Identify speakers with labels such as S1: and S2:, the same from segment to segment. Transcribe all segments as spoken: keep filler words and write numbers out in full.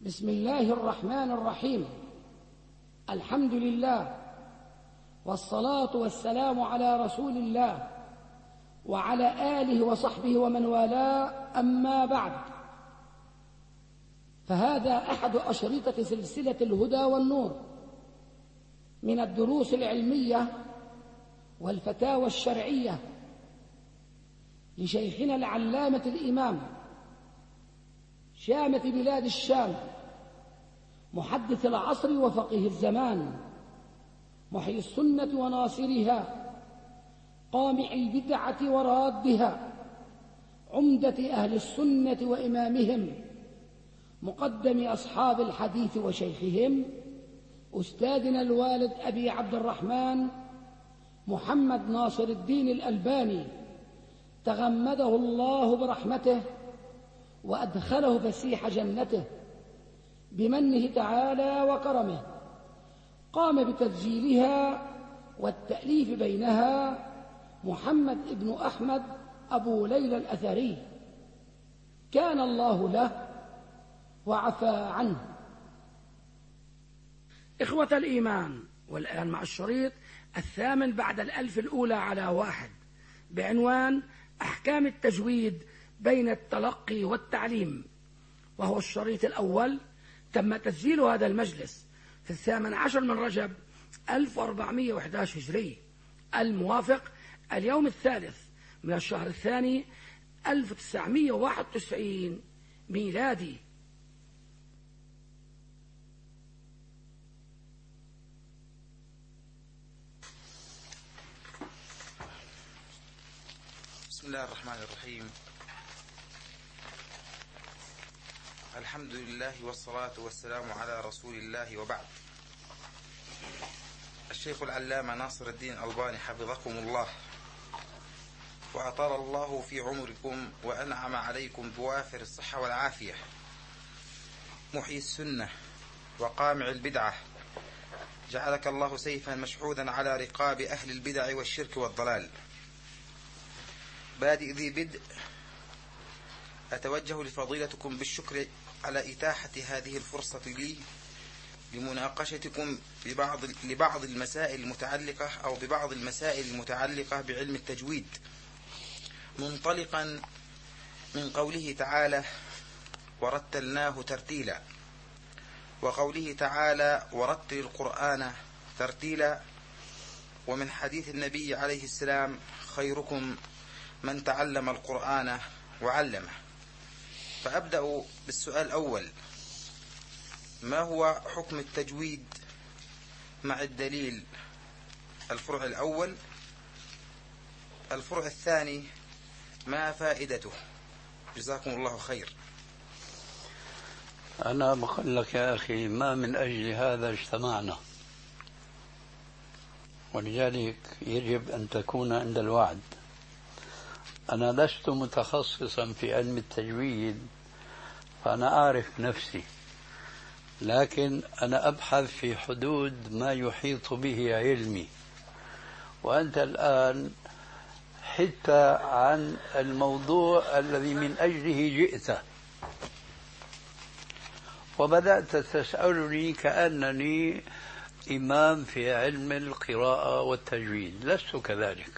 S1: بسم الله الرحمن الرحيم. الحمد لله والصلاة والسلام على رسول الله وعلى آله وصحبه ومن والاه، أما بعد، فهذا أحد أشرطة سلسلة الهدى والنور من الدروس العلمية والفتاوى الشرعية لشيخنا العلامة الإمام شامة بلاد الشام، محدث العصر وفقيه الزمان، محيي السنة وناصرها، قامع البدعة ورادها، عمدة أهل السنة وإمامهم، مقدم أصحاب الحديث وشيخهم، أستاذنا الوالد أبي عبد الرحمن محمد ناصر الدين الألباني، تغمده الله برحمته وأدخله فسيح جنته بمنه تعالى وكرمه. قام بتسجيلها والتأليف بينها محمد ابن أحمد أبو ليلى الأثري، كان الله له وعفى عنه. إخوة الإيمان، والآن مع الشريط الثامن بعد الألف الأولى على واحد بعنوان أحكام التجويد بين التلقي والتعليم، وهو الشريط الأول. تم تسجيل هذا المجلس في الثامن عشر من رجب ألف وأربعمائة وأحد عشر هجري، الموافق اليوم الثالث من الشهر الثاني ألف وتسعمائة وواحد وتسعين ميلادي.
S2: بسم الله الرحمن الرحيم. الحمد لله والصلاة والسلام على رسول الله، وبعد. الشيخ العلامة ناصر الدين الألباني حفظكم الله وأطال الله في عمركم وأنعم عليكم بوافر الصحة والعافية، محيي السنة وقامع البدعة، جعلك الله سيفا مشحوذا على رقاب أهل البدع والشرك والضلال. بادئ ذي بدء، أتوجه لفضيلتكم بالشكر على إتاحة هذه الفرصة لي لمناقشتكم ببعض لبعض المسائل المتعلقة أو ببعض المسائل المتعلقة بعلم التجويد، منطلقا من قوله تعالى: ورتلناه ترتيلا، وقوله تعالى: ورتل القرآن ترتيلا، ومن حديث النبي عليه السلام: خيركم من تعلم القرآن وعلمه. فأبدأ بالسؤال الأول: ما هو حكم التجويد مع الدليل؟ الفرع الأول. الفرع الثاني: ما فائدته؟ جزاكم الله خير.
S3: أنا بقول لك يا أخي، ما من أجل هذا اجتمعنا، ولذلك يجب أن تكون عند الوعد. أنا لست متخصصا في علم التجويد، فأنا أعرف نفسي، لكن أنا أبحث في حدود ما يحيط به علمي. وأنت الآن حتى عن الموضوع الذي من أجله جئت، وبدأت تسألني كأنني إمام في علم القراءة والتجويد. لست كذلك،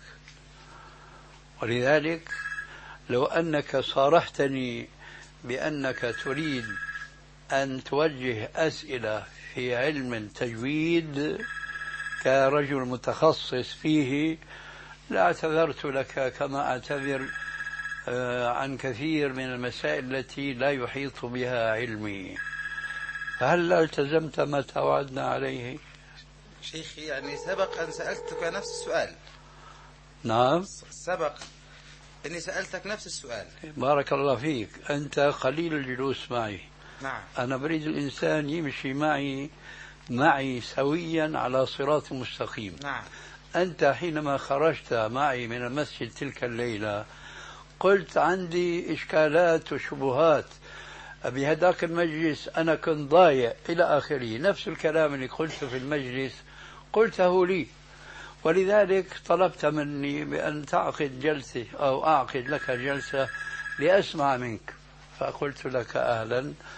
S3: ولذلك لو أنك صارحتني بأنك تريد أن توجه أسئلة في علم التجويد كرجل متخصص فيه لاعتذرت لك كما أعتذر عن كثير من المسائل التي لا يحيط بها علمي. فهل التزمت ما توعدنا عليه؟
S2: شيخي، يعني سبق أن سألتك نفس السؤال.
S3: نعم،
S2: سبق أني سألتك نفس السؤال.
S3: بارك الله فيك. أنت قليل الجلوس معي.
S2: نعم.
S3: أنا بريد الإنسان يمشي معي معي سويا على صراط مستقيم.
S2: نعم.
S3: أنت حينما خرجت معي من المسجد تلك الليلة قلت عندي إشكالات وشبهات بهذاك المجلس، أنا كنت ضايع إلى آخره. نفس الكلام اللي قلته في المجلس قلته لي، ولذلك طلبت مني بأن تعقد جلسة أو أعقد لك جلسة لأسمع منك، فقلت لك أهلا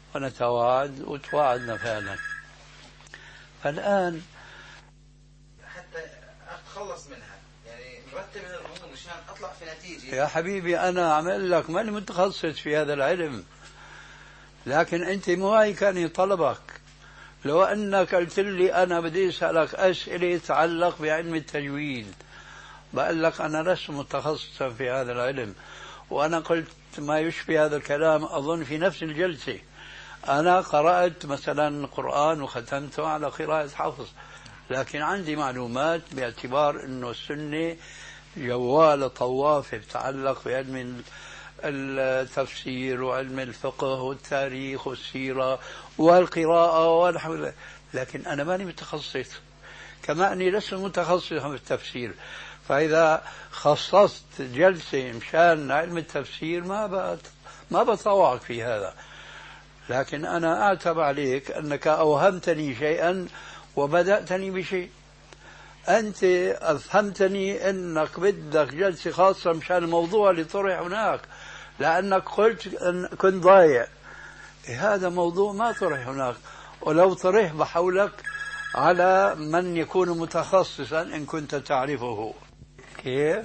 S3: ونتواعد وتواعدنا فعلا. فالآن
S2: حتى أتخلص منها، يعني مرتب من الأمور مشان أطلع في نتيجة.
S3: يا حبيبي أنا عمل لك ماني متخصص في هذا العلم، لكن أنت معي كان طلبك. لو أنك قلت لي أنا بدي أسألك أسئلة تتعلق بعلم التجويد، بقول لك أنا لست متخصصا في هذا العلم، وأنا قلت ما يشبه هذا الكلام أظن في نفس الجلسة. أنا قرأت مثلا القرآن وختمته على قراءة حفظ، لكن عندي معلومات باعتبار أنه السنة جوال طواف يتعلق بعلم التفسير وعلم الفقه والتاريخ والسيرة والقراءة والحمد لله. لكن أنا ماني متخصص، كما أني لست متخصصا في التفسير. فإذا خصصت جلسة مشان علم التفسير ما بت... ما بطوعك في هذا. لكن أنا أعتب عليك أنك أوهمتني شيئا وبدأتني بشيء. أنت أفهمتني أنك بدك جلسة خاصة مشان الموضوع اللي طرح هناك، لأنك قلت أن كنت ضايع. هذا موضوع ما طرح هناك، ولو طرح بحولك على من يكون متخصصا إن كنت تعرفه. كيف؟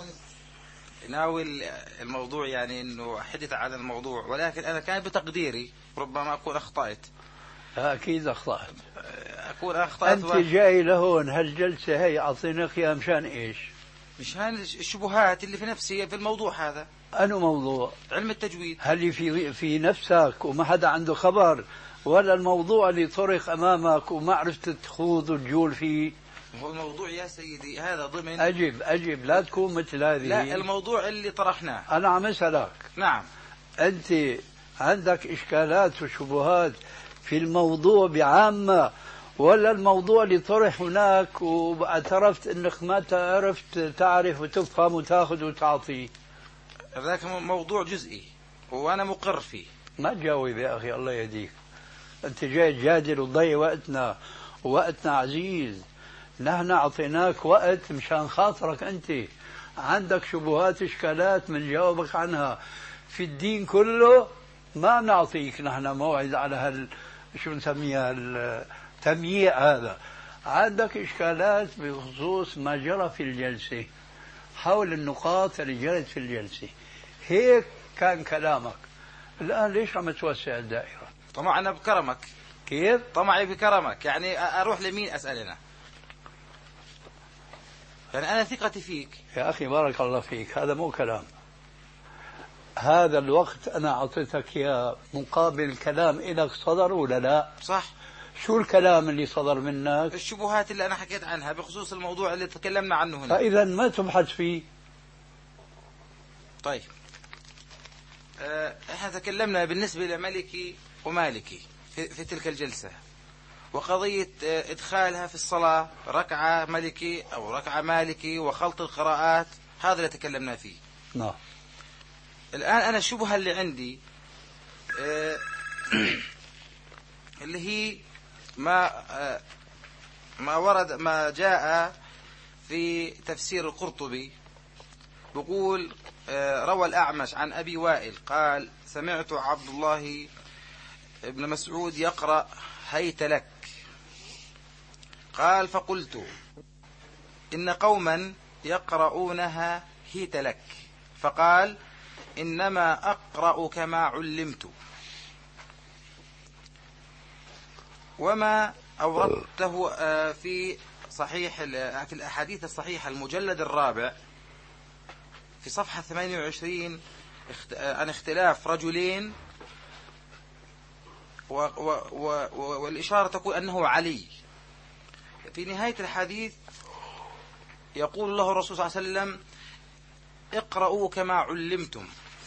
S2: ناول الموضوع يعني أنه حدث عن الموضوع، ولكن أنا كان بتقديري ربما أكون أخطأت.
S3: أكيد أخطأت.
S2: أكون أخطأت.
S3: أنت و... جاي لهون هالجلسة هي أعطيناك إياها مشان إيش؟
S2: مشان الشبهات اللي في نفسي في الموضوع هذا.
S3: أنو موضوع؟
S2: علم التجويد.
S3: هل في في نفسك وما حدا عنده خبر، ولا الموضوع اللي طرق أمامك وما عرفت تخوض وتجول فيه؟
S2: هو الموضوع يا سيدي هذا ضمن.
S3: أجب أجب، لا تكون مثل هذه.
S2: لا، الموضوع اللي طرحناه.
S3: أنا عم أسألك.
S2: نعم.
S3: أنت عندك إشكالات وشبهات في الموضوع بعامة، ولا الموضوع اللي طرح هناك واعترفت أنك ما تعرفت تعرف وتفهم وتاخذ وتعطي؟
S2: ذاك موضوع جزئي وأنا مقر فيه.
S3: ما تجاوب يا أخي الله يهديك. أنت جاي تجادل وتضيع وقتنا، ووقتنا عزيز. نحن أعطيناك وقت مشان خاطرك أنت عندك شبهات إشكالات من جاوبك عنها. في الدين كله ما نعطيك نحن موعد على هال شو نسميها التمييع هذا. عندك إشكالات بخصوص ما جرى في الجلسة، حول النقاط اللي جرت في الجلسة. هيك كان كلامك. الآن ليش عم توسع الدائرة؟
S2: طمعنا بكرمك.
S3: كيف؟
S2: طمعي بكرمك، يعني أروح لمين أسأل أنا؟ يعني أنا ثقتي فيك.
S3: يا أخي بارك الله فيك، هذا مو كلام. هذا الوقت أنا أعطيتك يا مقابل كلام إلك صدر ولا لا؟
S2: صح.
S3: شو الكلام اللي صدر منك؟
S2: الشبهات اللي أنا حكيت عنها بخصوص الموضوع اللي تكلمنا عنه هنا.
S3: فإذا ما تبحث فيه.
S2: طيب أه احنا تكلمنا بالنسبة لملكي ومالكي في, في تلك الجلسة، وقضية إدخالها في الصلاة ركعة ملكي أو ركعة مالكي وخلط القراءات، هذا اللي تكلمنا فيه.
S3: نعم.
S2: الآن أنا الشبهة اللي عندي أه اللي هي ما أه ما ورد ما جاء في تفسير القرطبي، بقول أه روى الأعمش عن أبي وائل قال سمعت عبد الله ابن مسعود يقرأ هيت لك، قال فقلت إن قوما يقرؤونها هيت لك، فقال إنما أقرأ كما علمت. وما أوردته في صحيح في الأحاديث الصحيحة المجلد الرابع في صفحة ثمانية وعشرين عن اختلاف رجلين، و و و والإشارة تقول أنه علي. في نهاية الحديث يقول له الرسول صلى الله عليه وسلم اقرأوا كما علمتم.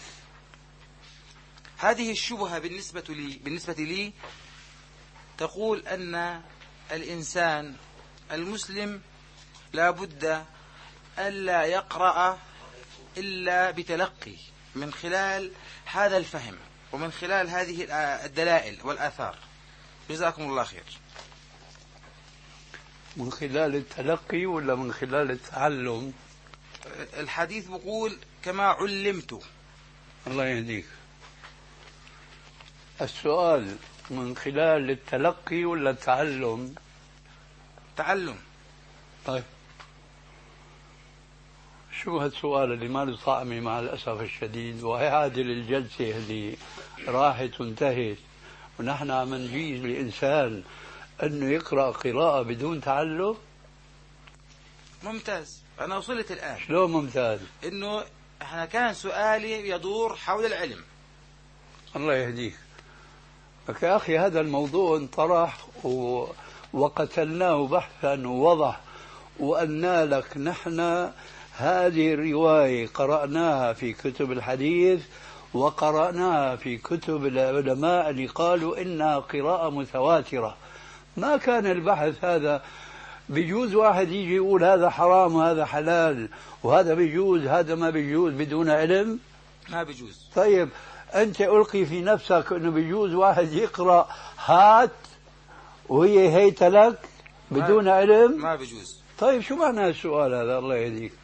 S2: هذه الشبهة بالنسبة لي بالنسبة لي تقول أن الإنسان المسلم لا بد ألا يقرأ إلا بتلقي من خلال هذا الفهم ومن خلال هذه الدلائل والآثار. جزاكم الله خير.
S3: من خلال التلقي ولا من خلال التعلم؟
S2: الحديث بقول كما علمت.
S3: الله يهديك. السؤال من خلال التلقي ولا التعلم؟
S2: تعلم.
S3: طيب شو هالسؤال اللي ما له طعمه مع الأسف الشديد، وهذه الجلسة اللي راحت وانتهت ونحن عم نجيز لإنسان أنه يقرأ قراءة بدون تعلم؟
S2: ممتاز، أنا وصلت الآن.
S3: شلون ممتاز؟
S2: إنه احنا كان سؤالي يدور حول العلم.
S3: الله يهديك. لك يا أخي هذا الموضوع انطرح و... وقتلناه بحثا ووضح، وأن لك نحن هذه الرواية قرأناها في كتب الحديث وقرأناها في كتب العلماء اللي قالوا إنها قراءة متواترة. ما كان البحث هذا بيجوز واحد يجي يقول هذا حرام وهذا حلال وهذا بيجوز هذا ما بيجوز بدون علم؟
S2: ما بيجوز.
S3: طيب أنت ألقي في نفسك أنه بيجوز واحد يقرأ هات وهي هيت لك بدون
S2: ما
S3: علم؟
S2: ما بيجوز.
S3: طيب شو معنى السؤال هذا؟ الله يهديك.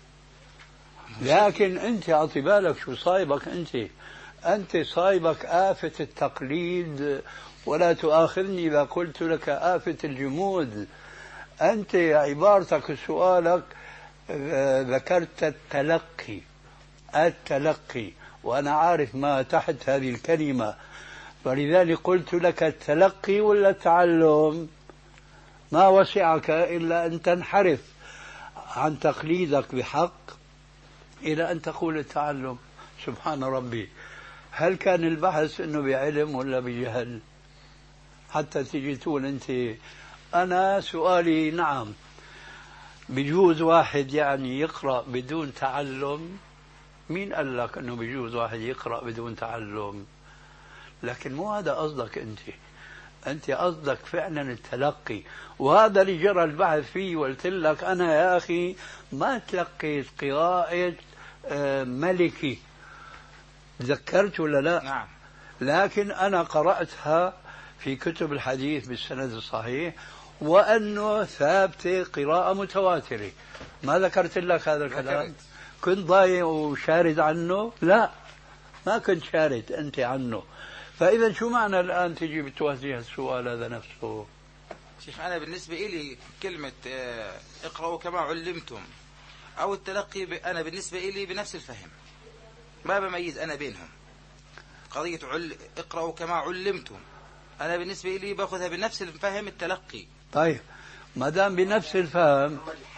S3: لكن أنت أعطي بالك شو صايبك. أنت أنت صايبك آفة التقليد، ولا تؤاخذني إذا قلت لك آفة الجمود. أنت عبارتك سؤالك ذكرت التلقي التلقي وأنا عارف ما تحت هذه الكلمة، فلذلك قلت لك التلقي ولا التعلم. ما وسعك إلا أن تنحرف عن تقليدك بحق إلى أن تقول التعلم. سبحان ربي، هل كان البحث أنه بعلم ولا بجهل حتى تجي تقول أنت؟ أنا سؤالي نعم بيجوز واحد يعني يقرأ بدون تعلم. مين قال لك أنه بيجوز واحد يقرأ بدون تعلم؟ لكن مو هذا قصدك أنت. أنت قصدك فعلا التلقي، وهذا اللي جرى البحث فيه. وقلت لك أنا يا أخي ما تلقيت قراءة ملكي، ذكرت ولا لا؟
S2: نعم.
S3: لكن أنا قرأتها في كتب الحديث بالسند الصحيح، وأنه ثابتة قراءة متواترة. ما ذكرت لك هذا الكلام؟
S2: ذكرت.
S3: كنت ضايع وشارد عنه؟ لا، ما كنت شارد أنت عنه. فإذا شو معنى الآن تجي بتوجه السؤال هذا نفسه؟
S2: شيخ أنا بالنسبة إلي كلمة اقرأوا كما علمتم أو التلقي، أنا بالنسبة إلي بنفس الفهم، ما بميز أنا بينهم. قضية عل... اقرأوا كما علمتم أنا بالنسبة إلي باخذها بنفس الفهم التلقي.
S3: طيب ما دام بنفس الفهم،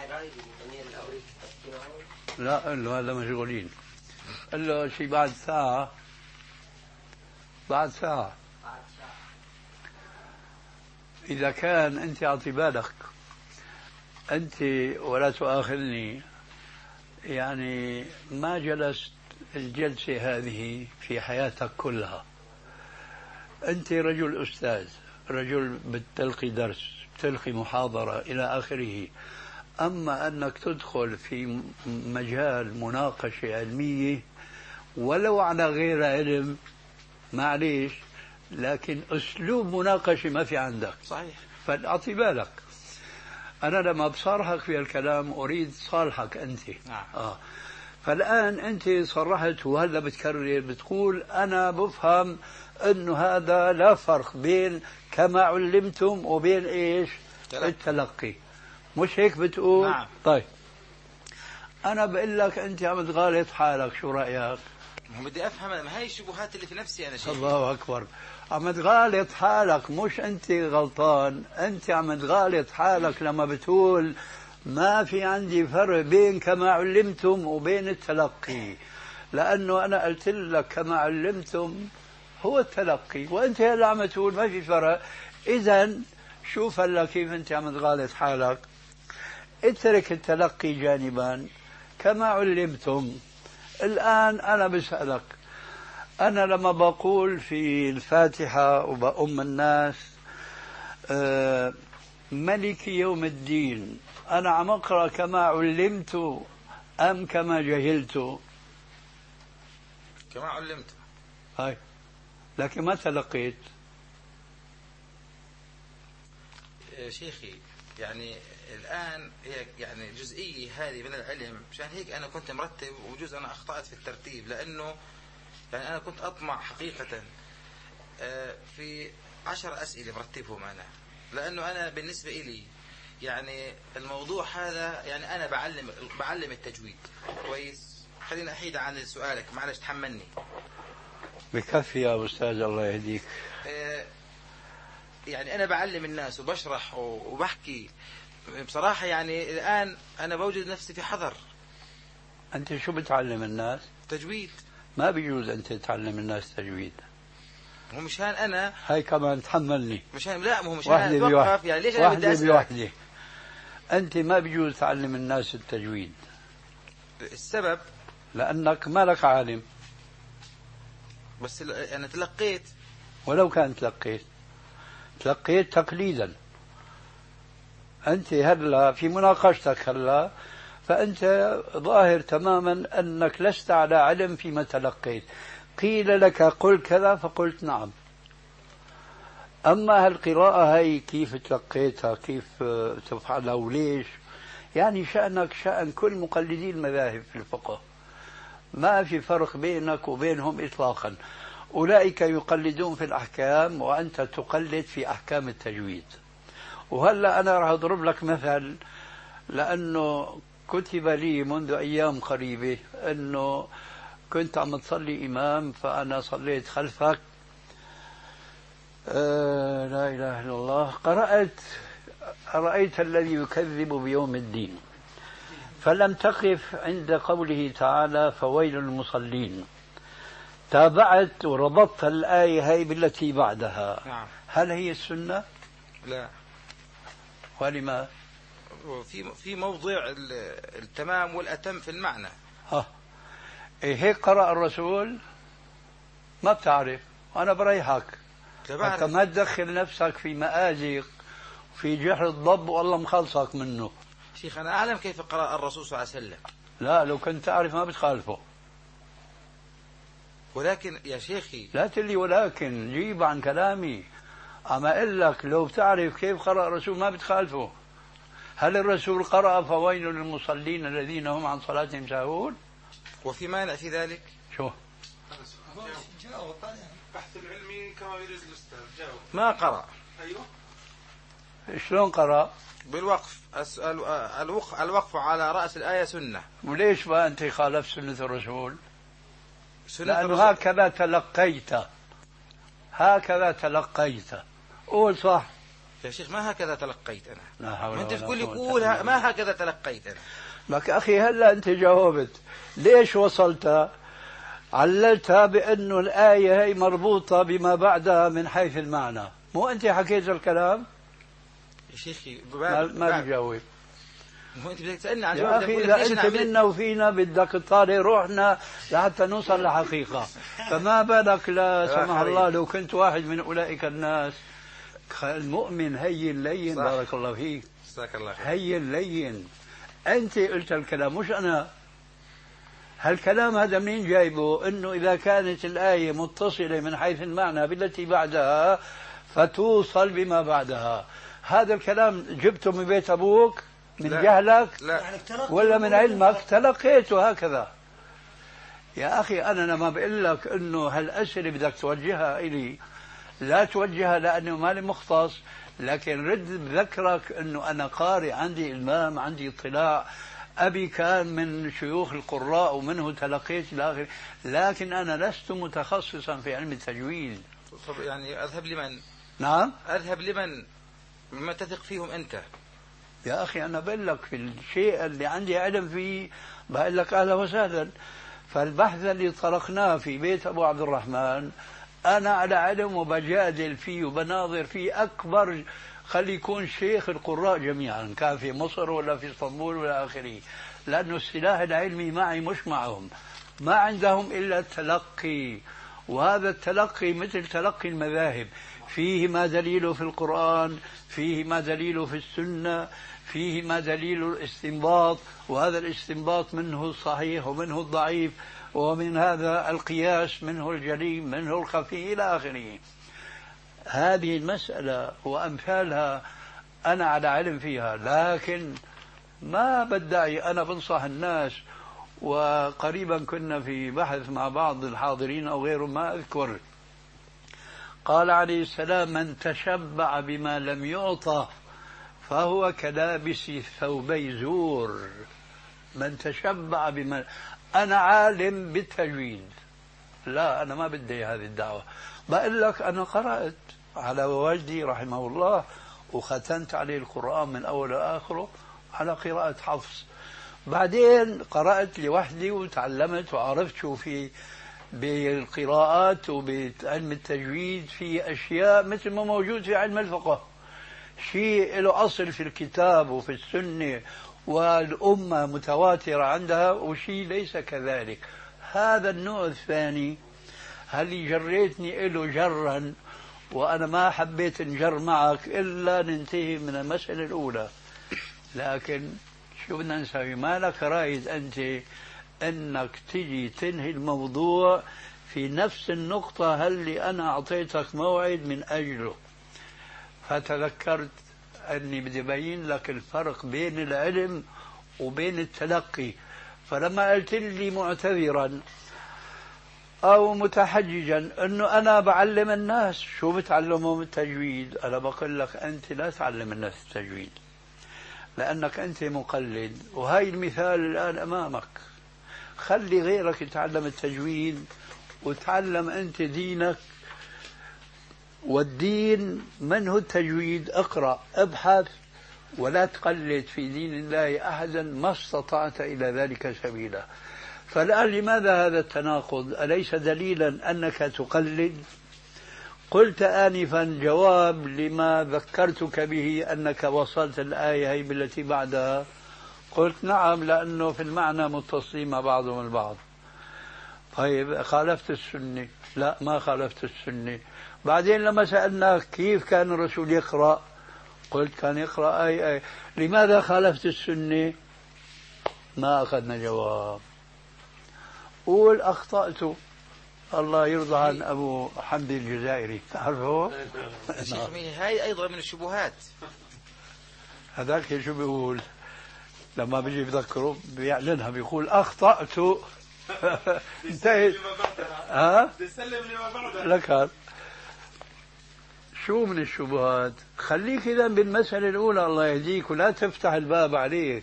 S3: لا قل له هذا مشغولين، قل له شي بعد ساعة بعد ساعة. إذا كان أنت أعطي بالك أنت ولا تؤاخذني، يعني ما جلست الجلسة هذه في حياتك كلها. أنت رجل أستاذ، رجل بتلقي درس، بتلقي محاضرة إلى آخره. أما أنك تدخل في مجال مناقشة علمية ولو على غير علم، معليش، لكن أسلوب مناقشة ما في عندك.
S2: صحيح.
S3: فأعطي بالك، أنا لما بصارحك في الكلام أريد صالحك أنت.
S2: نعم.
S3: آه. فالآن أنت صرحت وهلا بتكرر بتقول أنا بفهم أنه هذا لا فرق بين كما علمتم وبين إيش؟
S2: تلقي.
S3: التلقي، مش هيك بتقول؟
S2: نعم.
S3: طيب أنا بقول لك أنت عم تغالط حالك، شو رأيك؟
S2: بدي أفهم، ما هي الشبهات اللي في نفسي أنا شيخ.
S3: الله أكبر، عم تغالط حالك، مش أنت غلطان، أنت عم تغالط حالك لما بتقول ما في عندي فرق بين كما علمتم وبين التلقي، لأنه أنا قلت لك كما علمتم هو التلقي، وأنت هلا عم تقول ما في فرق. إذن شوف هلا كيف أنت عم تغالط حالك. اترك التلقي جانبا، كما علمتم. الآن أنا بسألك، أنا لما بقول في الفاتحة وبأم الناس آه ملك يوم الدين، أنا عم أقرأ كما علمت أم كما جهلت؟
S2: كما علمت.
S3: هاي، لكن ما تلقيت.
S2: شيخي يعني الآن هي يعني جزئية هذه من العلم، مشان هيك أنا كنت مرتب، وبجوز أنا أخطأت في الترتيب، لأنه يعني أنا كنت أطمع حقيقة في عشر أسئلة برتبهم أنا، لأنه أنا بالنسبة إلي يعني الموضوع هذا يعني أنا بعلم بعلم التجويد كويس. خلينا أحيد عن سؤالك، معلش تحملني.
S3: بكفي يا أستاذ الله يهديك.
S2: يعني أنا بعلم الناس وبشرح وبحكي بصراحة. يعني الآن أنا بوجد نفسي في حذر.
S3: أنت شو بتعلم الناس؟
S2: تجويد.
S3: ما بيجوز أنت تعلم الناس تجويد.
S2: هو مشان أنا
S3: هاي كمان تحملني.
S2: مشان لا مو مشان أتوقف. يعني ليش أنا بدي أسألك؟
S3: بوحدة. أنت ما بيجوز تعلم الناس التجويد.
S2: السبب؟
S3: لأنك ما لك عالم.
S2: بس أنا تلقيت.
S3: ولو كان تلقيت تلقيت تقليدا. أنت هلا في مناقشتك هلا فأنت ظاهر تماما أنك لست على علم فيما تلقيت. قيل لك قل كذا فقلت نعم. أما هالقراءة هي كيف تلقيتها، كيف تفعلها وليش، يعني شأنك شأن كل مقلدي المذاهب في الفقه، ما في فرق بينك وبينهم إطلاقا. أولئك يقلدون في الأحكام وأنت تقلد في أحكام التجويد. وهلأ أنا راح أضرب لك مثل، لأنه كتب لي منذ أيام قريبة أنه كنت عم تصلي إمام فأنا صليت خلفك. آه لا إله إلا الله. قرأت أرأيت الذي يكذب بيوم الدين، فلم تقف عند قوله تعالى فويل للمصلين. تابعت وربطت الآية هي بالتي بعدها.
S2: نعم.
S3: هل هي السنة؟
S2: لا.
S3: ولما؟
S2: في في موضع التمام والأتم في المعنى.
S3: ها إيه هيك قرأ الرسول؟ ما بتعرف، وأنا بريحك حتى ما تدخل نفسك في مآزق في جحر الضب والله مخلصك منه.
S2: شيخ أنا أعلم كيف قرأ الرسول صلى الله عليه وسلم.
S3: لا لو كنت تعرف ما بتخالفه.
S2: ولكن يا شيخي
S3: لا تلي ولكن، جيب عن كلامي. أما أقول لك لو بتعرف كيف قرأ الرسول ما بتخالفه. هل الرسول قرأ فويل للمصلين الذين هم عن صلاتهم ساهون؟
S2: وفي مانع في ذلك؟
S3: شو؟
S4: البحث العلمي كما يريد الأستاذ. جاوب.
S2: ما قرأ.
S4: أيوه.
S3: شلون قرأ؟
S2: بالوقف. الوقف على رأس الآية سنة.
S3: وليش بقى أنت خالف سنة الرسول؟
S2: سنة
S3: لأنه
S2: الرسول.
S3: هكذا تلقيت، هكذا تلقيت. قول صح
S2: يا شيخ. ما هكذا تلقيت أنا.
S3: لا حول
S2: ما أنت
S3: ولا
S2: تقول لي
S3: قوة
S2: قول
S3: إلا بالله.
S2: ما هكذا تلقيت أنا.
S3: لك أخي هلا أنت جاوبت، ليش وصلت؟ عللتها بأنه الآية هي مربوطة بما بعدها من حيث المعنى. مو أنت حكيت الكلام؟
S2: يا شيخي
S3: ما, ما بجاوب.
S2: مو أنت بدك تسألني عن
S3: يا
S2: جواب.
S3: أخي إذا أنت منا وفينا بدك تطالع روحنا لحتى نوصل لحقيقة، فما بالك لا سمح الله لو كنت واحد من أولئك الناس. المؤمن هين لين. بارك الله فيك.
S2: الله
S3: هين لين. أنت قلت الكلام مش أنا. هالكلام هذا منين جايبه؟ إنه إذا كانت الآية متصلة من حيث المعنى بالتي بعدها فتوصل بما بعدها. هذا الكلام جبته من بيت أبوك من
S2: لا.
S3: جهلك؟
S2: لا.
S3: ولا من علمك تلقيته هكذا؟ يا أخي أنا لما بقول لك إنه هالأسئلة بدك توجهها إلي لا توجهها لأنه مالي مختص، لكن رد بذكرك أنه أنا قارئ، عندي إلمام، عندي اطلاع. أبي كان من شيوخ القراء ومنه تلقيت إلى آخره، لكن أنا لست متخصصا في علم التجويد.
S2: طب يعني أذهب لمن؟
S3: نعم.
S2: أذهب لمن؟ مما تثق فيهم أنت.
S3: يا أخي أنا بقول لك في الشيء اللي عندي علم فيه بقول لك أهلا وسهلا. فالبحث اللي طرقناه في بيت أبو عبد الرحمن أنا على علم وبجادل فيه وبناظر فيه أكبر. خلي يكون شيخ القراء جميعا، كان في مصر ولا في اسطنبول ولا آخره، لأنه السلاح العلمي معي مش معهم. ما عندهم إلا التلقي، وهذا التلقي مثل تلقي المذاهب، فيه ما دليله في القرآن، فيه ما دليله في السنة، فيه ما دليل الاستنباط، وهذا الاستنباط منه الصحيح ومنه الضعيف، ومن هذا القياس منه الجليم منه الخفي إلى آخره. هذه المسألة وأمثالها أنا على علم فيها، لكن ما بدعي. أنا بنصح الناس، وقريبا كنا في بحث مع بعض الحاضرين أو غيرهم ما أذكر، قال عليه السلام: من تشبع بما لم يعطى فهو كلابس ثوبي زور. من تشبع بما، أنا عالم بالتجويد، لا أنا ما بدي هذه الدعوة، بقول لك أنا قرأت على والدي رحمه الله وختمت عليه القرآن من أول لآخره على قراءة حفص، بعدين قرأت لوحدي وتعلمت وعرفت شو في بالقراءات وبعلم التجويد في أشياء مثل ما موجود في علم الفقه، شيء له أصل في الكتاب وفي السنة والأمة متواترة عندها، وشيء ليس كذلك. هذا النوع الثاني هل جريتني له جرا وأنا ما حبيت نجر معك إلا ننتهي من المسألة الأولى، لكن شو بدنا نسوي؟ ما لك رايد أنت أنك تجي تنهي الموضوع في نفس النقطة اللي أنا أعطيتك موعد من أجله. فتذكرت أني بدي أبين لك الفرق بين العلم وبين التلقي، فلما قلت لي معتذرا أو متحججا أنه أنا بعلم الناس، شو بتعلمهم التجويد؟ أنا بقول لك أنت لا تعلم الناس التجويد لأنك أنت مقلد، وهاي المثال الآن أمامك. خلي غيرك يتعلم التجويد وتعلم أنت دينك، والدين من هو التجويد؟ اقرأ، ابحث، ولا تقلد في دين الله أحدا ما استطعت إلى ذلك سبيلا. فالآن لماذا هذا التناقض؟ أليس دليلا أنك تقلد؟ قلت آنفا جواب لما ذكرتك به أنك وصلت الآية هي بالتي بعدها، قلت نعم لأنه في المعنى متصلين مع بعضهم البعض. طيب خالفت السنة؟ لا ما خالفت السنة. بعدين لما سألناك كيف كان الرسول يقرأ، قلت كان يقرأ أي أي. لماذا خالفت السنة؟ ما أخذنا جواب. قول أخطأت. الله يرضى عن أبو حمد الجزائري، تعرفه؟
S2: هاي أيضا من الشبهات.
S3: هذاك شو بيقول لما بيجي بذكره بيعلنها، بيقول أخطأت. انتهت. ها؟ لك هذا شو من الشبهات؟ خليك إذا بالمسألة الأولى الله يهديك، ولا تفتح الباب عليك.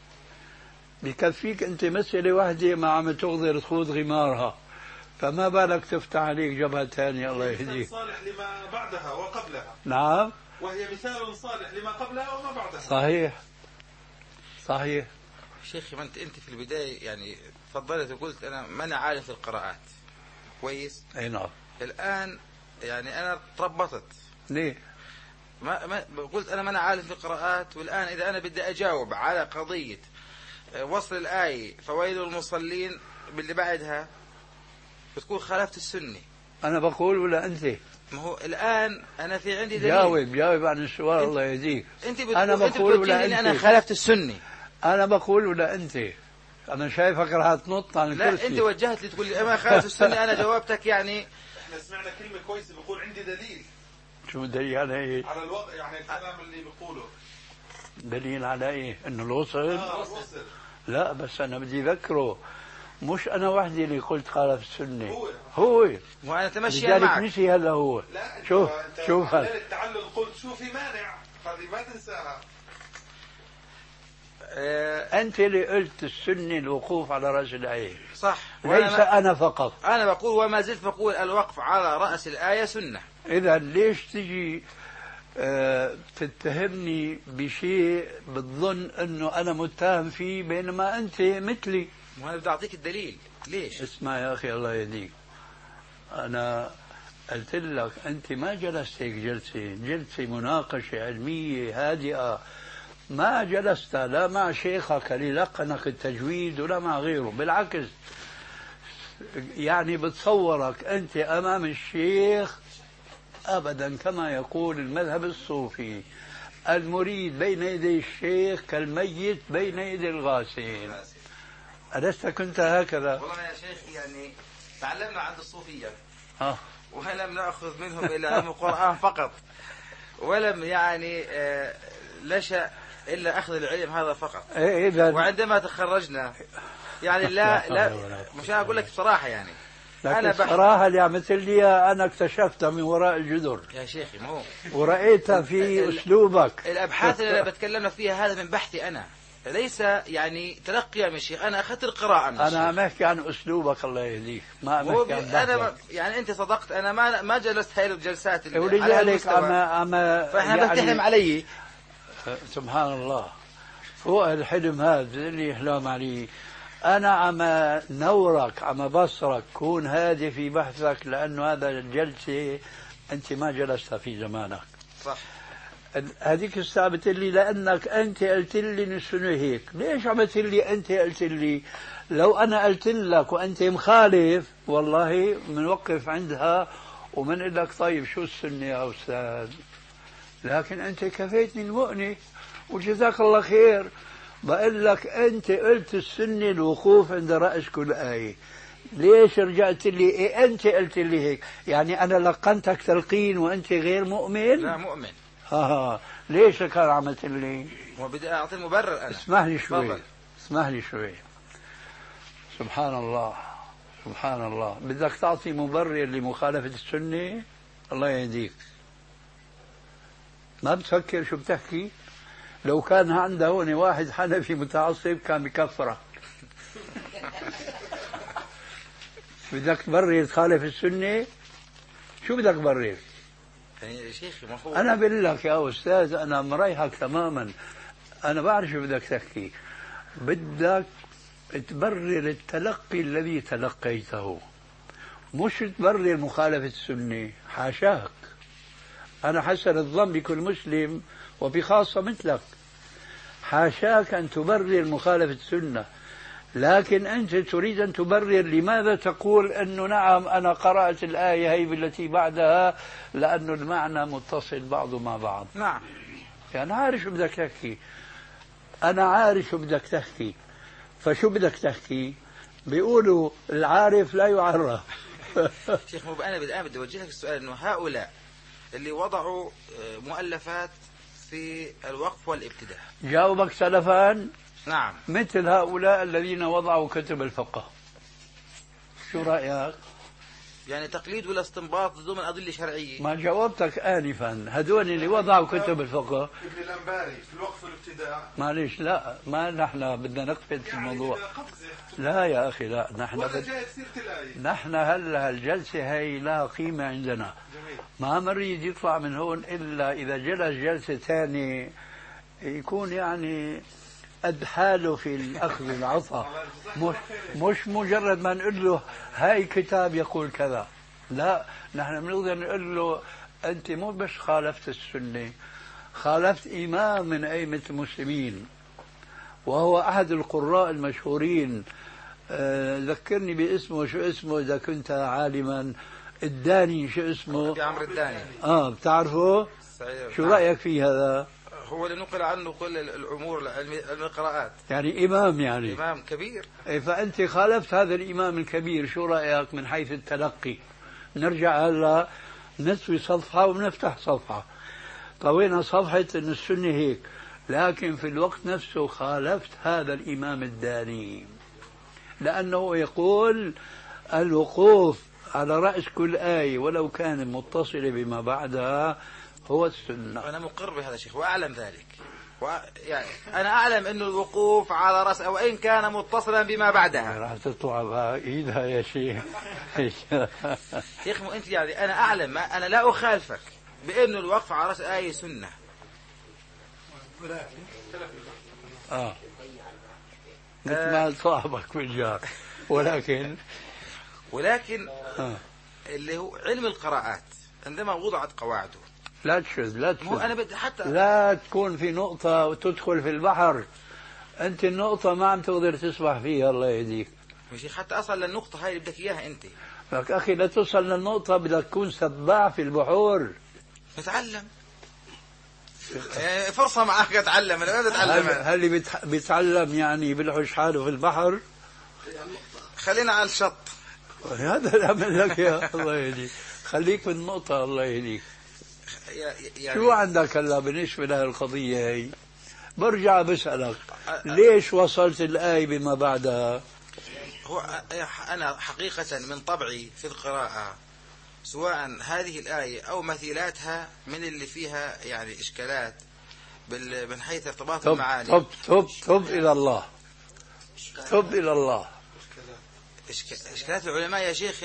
S3: بكفيك أنت مسألة واحدة ما عم تغذر تخوض غمارها، فما بالك تفتح عليك جبهة ثانية. الله يهديك.
S4: صالح لما بعدها وقبلها.
S3: نعم.
S4: وهي مثال صالح لما قبلها وما بعدها.
S3: صحيح صحيح.
S2: شيخي ما أنت أنت في البداية يعني تفضلت وقلت أنا ما أنا عارف القراءات كويس.
S3: أي نعم.
S2: الآن يعني أنا تربطت.
S3: ليه؟
S2: ما ما قلت أنا ما أنا عارف القراءات، والآن إذا أنا بدي أجاوب على قضية وصل الآية فويل المصلين باللي بعدها بتكون خالفت السنة.
S3: أنا بقول ولا أنت؟
S2: ما هو الآن أنا في عندي دليل.
S3: جاوب جاوب عن السؤال. الله يهديك.
S2: أنت بتقول
S3: أنا بقول ولا أنت؟
S2: أنا خالفت السنة.
S3: أنا بقول ولا أنت؟ أنا شايفك راح تنط عن الكرسي.
S2: لا أنت وجهت لي تقول لي أما خالفت السنة، أنا جاوبتك يعني.
S4: إحنا سمعنا كلمة كويسة بقول عندي دليل.
S3: شو دليل على إيه؟
S4: على الوضع يعني الكلام اللي بقوله.
S3: دليل على إيه؟ إنه الوصل؟
S4: آه الوصل.
S3: لا بس أنا بدي أذكره، مش أنا وحدي اللي قلت خالف السنة.
S4: هو
S3: هو
S2: وأنا تمشي معك.
S3: لذلك نسي هلا هو.
S4: لا
S3: شوف شوف
S4: هذا التعلل قلت شو في مانع، هذه ما تنساها.
S2: آه
S3: أنت اللي قلت السنة الوقوف على رأس الآية.
S2: صح.
S3: ليس أنا فقط.
S2: أنا بقول وما زلت بقول الوقف على رأس الآية سنة.
S3: إذا ليش تجي أه تتهمني بشيء بتظن أنه أنا متهم فيه بينما أنت مثلي؟
S2: وأنا بدي أعطيك الدليل. ليش؟
S3: اسمع يا أخي الله يهديك، أنا قلت لك أنت ما جلست هيك جلسة جلسة مناقشة علمية هادئة، ما جلست لا مع شيخك ليلقنك التجويد ولا مع غيره، بالعكس يعني بتصورك أنت أمام الشيخ أبدا كما يقول المذهب الصوفي، المريد بين يدي الشيخ كالميت بين يدي الغاسل. ألست كنت هكذا؟
S2: والله يا شيخ يعني تعلمنا عند الصوفية
S3: آه.
S2: ولم نأخذ منهم إلا القرآن فقط، ولم يعني آه لشأ إلا أخذ العلم هذا فقط.
S3: إيه إذا
S2: وعندما تخرجنا يعني لا لا مش أنا أقول لك بصراحة يعني
S3: لكن
S2: أنا بح...
S3: الصراحة اللي عملت لي أنا اكتشفتها من وراء الجدر
S2: يا شيخي ما هو
S3: ورأيتها في أسلوبك.
S2: الأبحاث اللي بتكلمنا فيها هذا من بحثي أنا، ليس يعني تلقيا من الشيخ. أنا أخذت القراءة من الشيخ.
S3: أنا عم أحكي عن أسلوبك الله يهديك، ما عم أحكي عن
S2: أنا
S3: بحثك.
S2: يعني أنت صدقت، أنا ما ما جلست هاي الجلسات اللي
S3: ولذلك عم عم
S2: فإحنا
S3: يعني
S2: بتحلم علي.
S3: سبحان الله، فوق الحلم هذا اللي يحلم عليه. أنا عم نورك، عم بصرك، كون هادي في بحثك، لأنه هذا الجلسة أنت ما جلست في زمانك.
S2: صح.
S3: هذيك الساعة بتقول لي لأنك أنت قلت لي نسنو هيك. ليش عم تقول لي أنت قلت لي؟ لو أنا قلت لك وأنت مخالف والله بنوقف عندها ومنقول لك طيب شو السنة يا أستاذ؟ لكن أنت كفيتني المؤنة وجزاك الله خير. بقول لك أنت قلت السنة الوقوف عند رأس كل آية. ليش رجعت لي إيه أنت قلت لي هيك؟ يعني أنا لقنتك تلقين وأنت غير مؤمن؟
S2: لا مؤمن.
S3: ها ليش كان عملت لي؟
S2: وبدي أعطي مبرر أنا.
S3: اسمح لي شوي.
S2: فضل.
S3: اسمح لي شوي. سبحان الله سبحان الله. بدك تعطي مبرر لمخالفة السنة؟ الله يهديك. ما بتفكر شو بتحكي؟ لو كان عنده هون واحد حنفي متعصب كان بكفرك. بدك تبرر تخالف السنة؟ شو بدك تبرر؟
S2: يعني يا شيخي ما هو
S3: أنا بقول لك يا أستاذ أنا مريحك تماما. أنا بعرف شو بدك تحكي. بدك تبرر التلقي الذي تلقيته، مش تبرر مخالفة السنة. حاشاك. أنا حسن الظن بكل مسلم وبخاصة مثلك. حاشاك أن تبرر مخالفة السنة، لكن أنت تريد أن تبرر لماذا تقول أنه نعم أنا قرأت الآية هي بالتي بعدها لأنه المعنى متصل بعضه مع بعض.
S2: نعم.
S3: يعني عارف شو بدك تحكي. أنا عارف شو بدك تحكي. فشو بدك تحكي؟ بيقولوا العارف لا يعرف.
S2: شيخ مو أنا بدي بدي أوجه لك السؤال، إنه هؤلاء اللي وضعوا مؤلفات في الوقف والابتداء
S3: جاوبك سلفا.
S2: نعم.
S3: مثل هؤلاء الذين وضعوا كتب الفقه، شو رأيك؟
S2: يعني تقليد ولا استنباط ضمن أدلة شرعية؟
S3: ما جاوبتك آنفا. هدول اللي وضعوا كتب الفقه
S4: ابن الأنباري في الوقف والابتداء.
S3: معلش لا ما نحن بدنا نقفل في الموضوع. لا يا أخي لا نحن بد... نحن هلا الجلسة هي لها قيمة عندنا. ما مريد يطلع من هون إلا إذا جلس جلسة ثانية يكون يعني قد حاله في الأخذ العطاء، مش, مش مجرد ما نقول له هاي كتاب يقول كذا. لا نحن بنقدر نقول له أنت مو بس خالفت السنة، خالفت إمام من أئمة المسلمين وهو أحد القراء المشهورين. أه ذكرني باسمه، شو اسمه إذا كنت عالما؟ الداني، شو اسمه؟
S2: عمرو الداني.
S3: آه بتعرفه؟ شو رأيك في هذا؟
S2: هو اللي نقل عنه كل الأمور علم القراءات.
S3: يعني إمام يعني
S2: إمام كبير.
S3: فأنت خالفت هذا الإمام الكبير. شو رأيك من حيث التلقي؟ نرجع هلا نسوي صفحة ونفتح صفحة. طوينا صفحة أن السنة هيك، لكن في الوقت نفسه خالفت هذا الإمام الداني لأنه يقول الوقوف على رأس كل آية ولو كان متصلة بما بعدها هو السنة.
S2: أنا مقر بهذا الشيخ وأعلم ذلك. و... يعني أنا أعلم أنه الوقوف على رأس أو إن كان متصلا بما بعدها.
S3: راح تطلع بإيدها يا شيخ.
S2: شيخ مو أنت يعني أنا أعلم ما أنا لا أخالفك بأنه الوقف على رأس آية سنة.
S3: آه مثل ما صاحبك بالجار. ولكن
S2: ولكن
S3: آه.
S2: اللي هو علم القراءات عندما وضعت قواعده
S3: لا تشذ لا تشذ.
S2: مو أنا بدي حتى
S3: لا تكون في نقطة وتدخل في البحر. أنت النقطة ما عم تقدر تسبح فيها الله يهديك.
S2: مش حتى أصل للنقطة هاي اللي بدك إياها أنت.
S3: لك أخي لا توصل للنقطة بدك تكون سباح في البحور.
S2: بتعلم. فرصة معك أتعلم. أنا ما بتعلم.
S3: هل اللي بيتعلم يعني بيلحش حاله في البحر؟
S2: خلينا على الشط.
S3: هذا اللي عمل لك يا الله يهديك. خليك في النقطة الله يهديك. يعني شو عندك هلا بالنسبة لهذه القضية هي؟ برجع بسألك ليش وصلت الآية بما بعدها؟
S2: هو أنا حقيقة من طبعي في القراءة سواء هذه الآية أو مثيلاتها من اللي فيها يعني إشكالات من حيث ارتباط المعاني.
S3: تب تب تب إلى الله، تب إلى الله.
S2: إشكالات العلماء يا شيخ،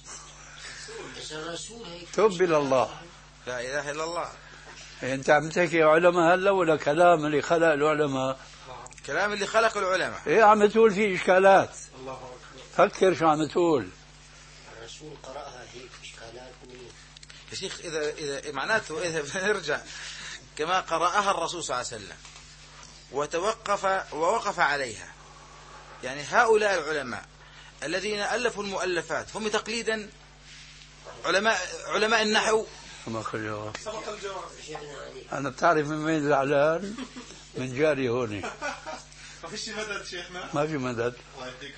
S3: تب إلى الله.
S2: لا إله إلا الله.
S3: أنت عم تحكي علماء هلا ولا كلام اللي خلق العلماء؟
S2: كلام اللي خلق العلماء.
S3: إيه عم تقول فيه إشكالات. فكر شو عم تقول.
S5: الرسول قرأها هيك إشكالات منين؟
S2: يا شيخ إذا إذا معناته إذا بنرجع كما قرأها الرسول صلى الله عليه وسلم وتوقف ووقف عليها، يعني هؤلاء العلماء الذين ألفوا المؤلفات هم تقليدا علماء علماء النحو.
S3: ما خليه.
S4: سبق الجواب.
S3: أنا بتعرف من وين زعلان؟ من جاري هوني.
S4: ما فيش مدد شيخنا؟
S3: ما في مدد.
S4: الله يهديك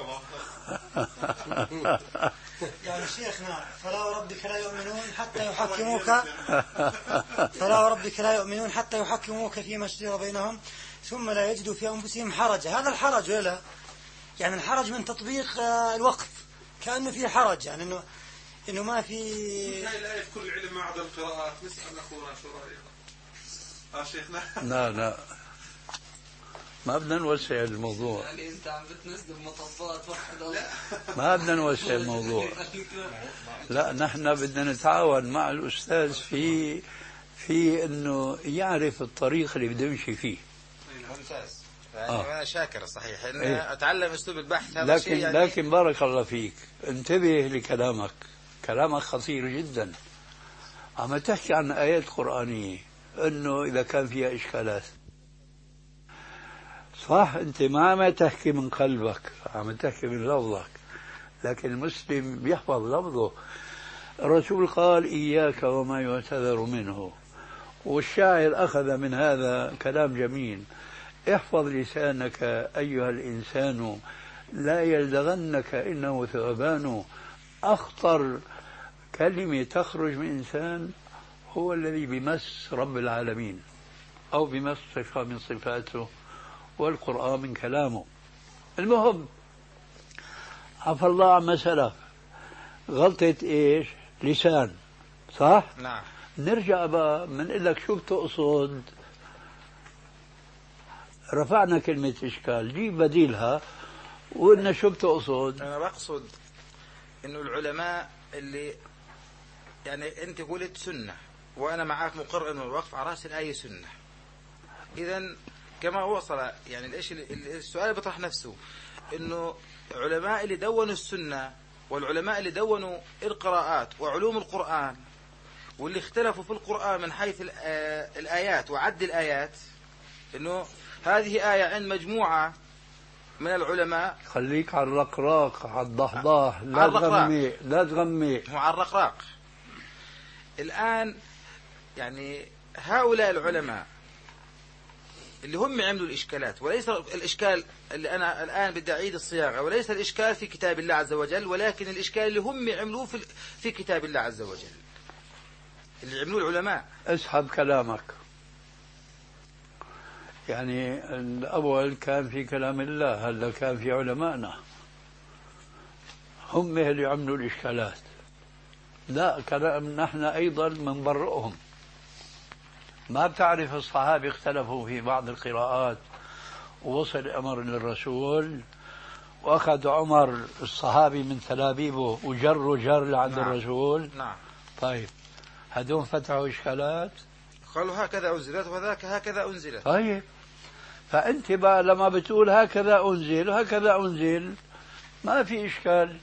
S6: يعني شيخنا فلا وربك لا يؤمنون حتى يحكموك فلا وربك لا يؤمنون حتى يحكموك فيما شجر بينهم ثم لا يجدوا في أنفسهم حرج. هذا الحرج ولا يعني الحرج من تطبيق الوقف، كأنه في حرج، يعني إنه إنه ما في.
S4: هاي الآية في كل علم ما عدا القراءات. نسأل أخونا شو رأيه. آه شيخنا.
S3: لا لا ما بدنا نوسع الموضوع.
S5: يعني أنت عم بتنزل مطبات واحد الله.
S3: ما بدنا نوسع الموضوع. لا نحن بدنا نتعاون مع الأستاذ في في إنه يعرف الطريق اللي بده يمشي فيه.
S2: ممتاز. يعني
S3: آه.
S2: أنا شاكر صحيح إن
S3: إيه؟
S2: أتعلم أسلوب البحث هذا
S3: لكن
S2: شيء يعني.
S3: لكن بارك الله فيك، انتبه لكلامك، كلامك خطير جدا. عم تحكي عن آيات قرآنية إنه إذا كان فيها إشكالات، صح؟ أنت ما عم تحكي من قلبك، عم تحكي من لفظك، لكن المسلم بيحفظ لفظه. الرسول قال إياك وما يعتذر منه، والشاعر أخذ من هذا كلام جميل: احفظ لسانك أيها الإنسان لا يلدغنك إنه ثعبان. أخطر كلمة تخرج من إنسان هو الذي بمس رب العالمين أو بمس صفة من صفاته، والقرآن من كلامه. المهم عفى الله عما سلف، غلطة إيش؟ لسان، صح؟
S2: نعم.
S3: نرجع بقى بنقول لك شو بتقصد. رفعنا كلمة إشكال، جيب بديلها وقلنا شو بتقصد.
S2: أنا بقصد إنه العلماء اللي يعني أنت قلت سنة وأنا معك مقر إنه الوقف على رأس الآية سنة. إذن كما وصل يعني الإيش السؤال بيطرح نفسه إنه علماء اللي دونوا السنة والعلماء اللي دونوا القراءات وعلوم القرآن واللي اختلفوا في القرآن من حيث الآيات وعد الآيات، إنه هذه آية عند مجموعة من العلماء.
S3: خليك على الرقراق، على الضحضاح، لا تغمي لا تغمي.
S2: هو على الرقراق. الآن يعني هؤلاء العلماء اللي هم عملوا الإشكالات، وليس الإشكال اللي أنا الآن بدي أعيد الصياغة، وليس الإشكال في كتاب الله عز وجل، ولكن الإشكال اللي هم عملوه في في كتاب الله عز وجل، اللي عملوه العلماء.
S3: اسحب كلامك. يعني الأول كان في كلام الله، هلا كان في علمائنا هم اللي عملوا الإشكالات. لا، كلام نحن أيضا منبرئهم. ما بتعرف الصحابة اختلفوا في بعض القراءات ووصل أمر للرسول وأخذ عمر الصحابي من تلابيبه وجر جر لعند
S2: نعم.
S3: الرسول.
S2: نعم.
S3: طيب هدول فتحوا إشكالات،
S2: قالوا هكذا أنزلت وذاك هكذا أنزلت.
S3: طيب فأنت بقى لما بتقول هكذا أنزل هكذا أنزل ما في إشكال،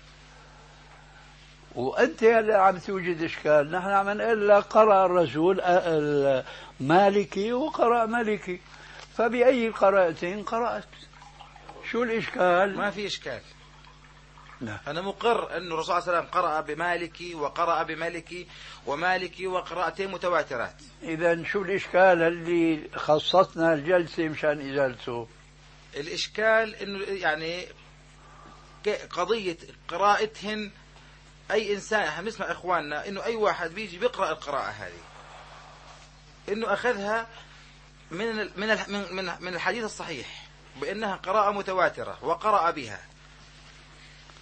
S3: وأنت اللي عم توجد إشكال. نحن عم نقول لك قرأ الرسول مالكي وقرأ مالكي، فبأي قراءتين قرأت؟ شو الإشكال؟
S2: ما في إشكال.
S3: لا.
S2: أنا مقر أن الرسول صلى الله عليه وسلم قرأ بمالكي وقرأ بمالكي ومالكي وقراءتين متواترات.
S3: إذا شو الإشكال اللي خصصنا الجلسة مشان إزالته؟
S2: الإشكال إنه يعني قضية قراءتهن أي إنسان، احنا بنسمع إخواننا إنه أي واحد بيجي بيقرأ القراءة هذه إنه أخذها من من من من الحديث الصحيح بأنها قراءة متواترة وقرأ بها.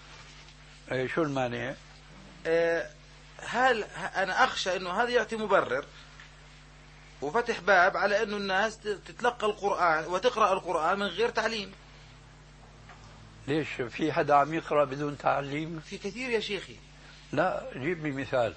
S3: إيه شو المانع؟
S2: آه، هل أنا أخشى أنه هذا يعطي مبرر وفتح باب على أنه الناس تتلقى القرآن وتقرأ القرآن من غير تعليم.
S3: ليش في حدا عم يقرأ بدون تعليم؟
S2: في كثير يا شيخي.
S3: لا جيب لي مثال.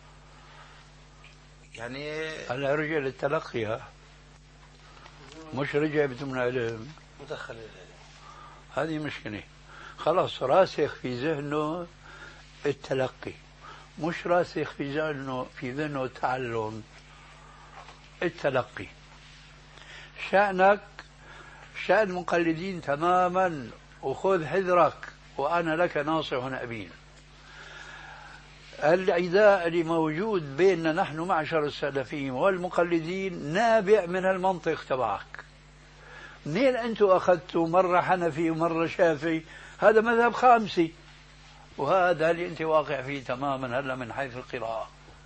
S2: يعني
S3: هلا رجع للتلقي، ها مش رجع بدون علم.
S5: مدخل العلم.
S3: هذه مشكلة. خلاص راسخ في ذهنه التلقي، مش راسخ في ذهنه في ذهنه التعلم. التلقي شأنك شأن المقلدين تماما، وخذ حذرك وأنا لك ناصح أمين. العداء اللي موجود بيننا نحن معشر السلفيين والمقلدين نابع من المنطق تبعك. منين أنتم أخذتوا مرة حنفي ومرة شافعي؟ هذا مذهب خامسي، وهذا اللي أنت واقع فيه تماما هلا من حيث القراءة.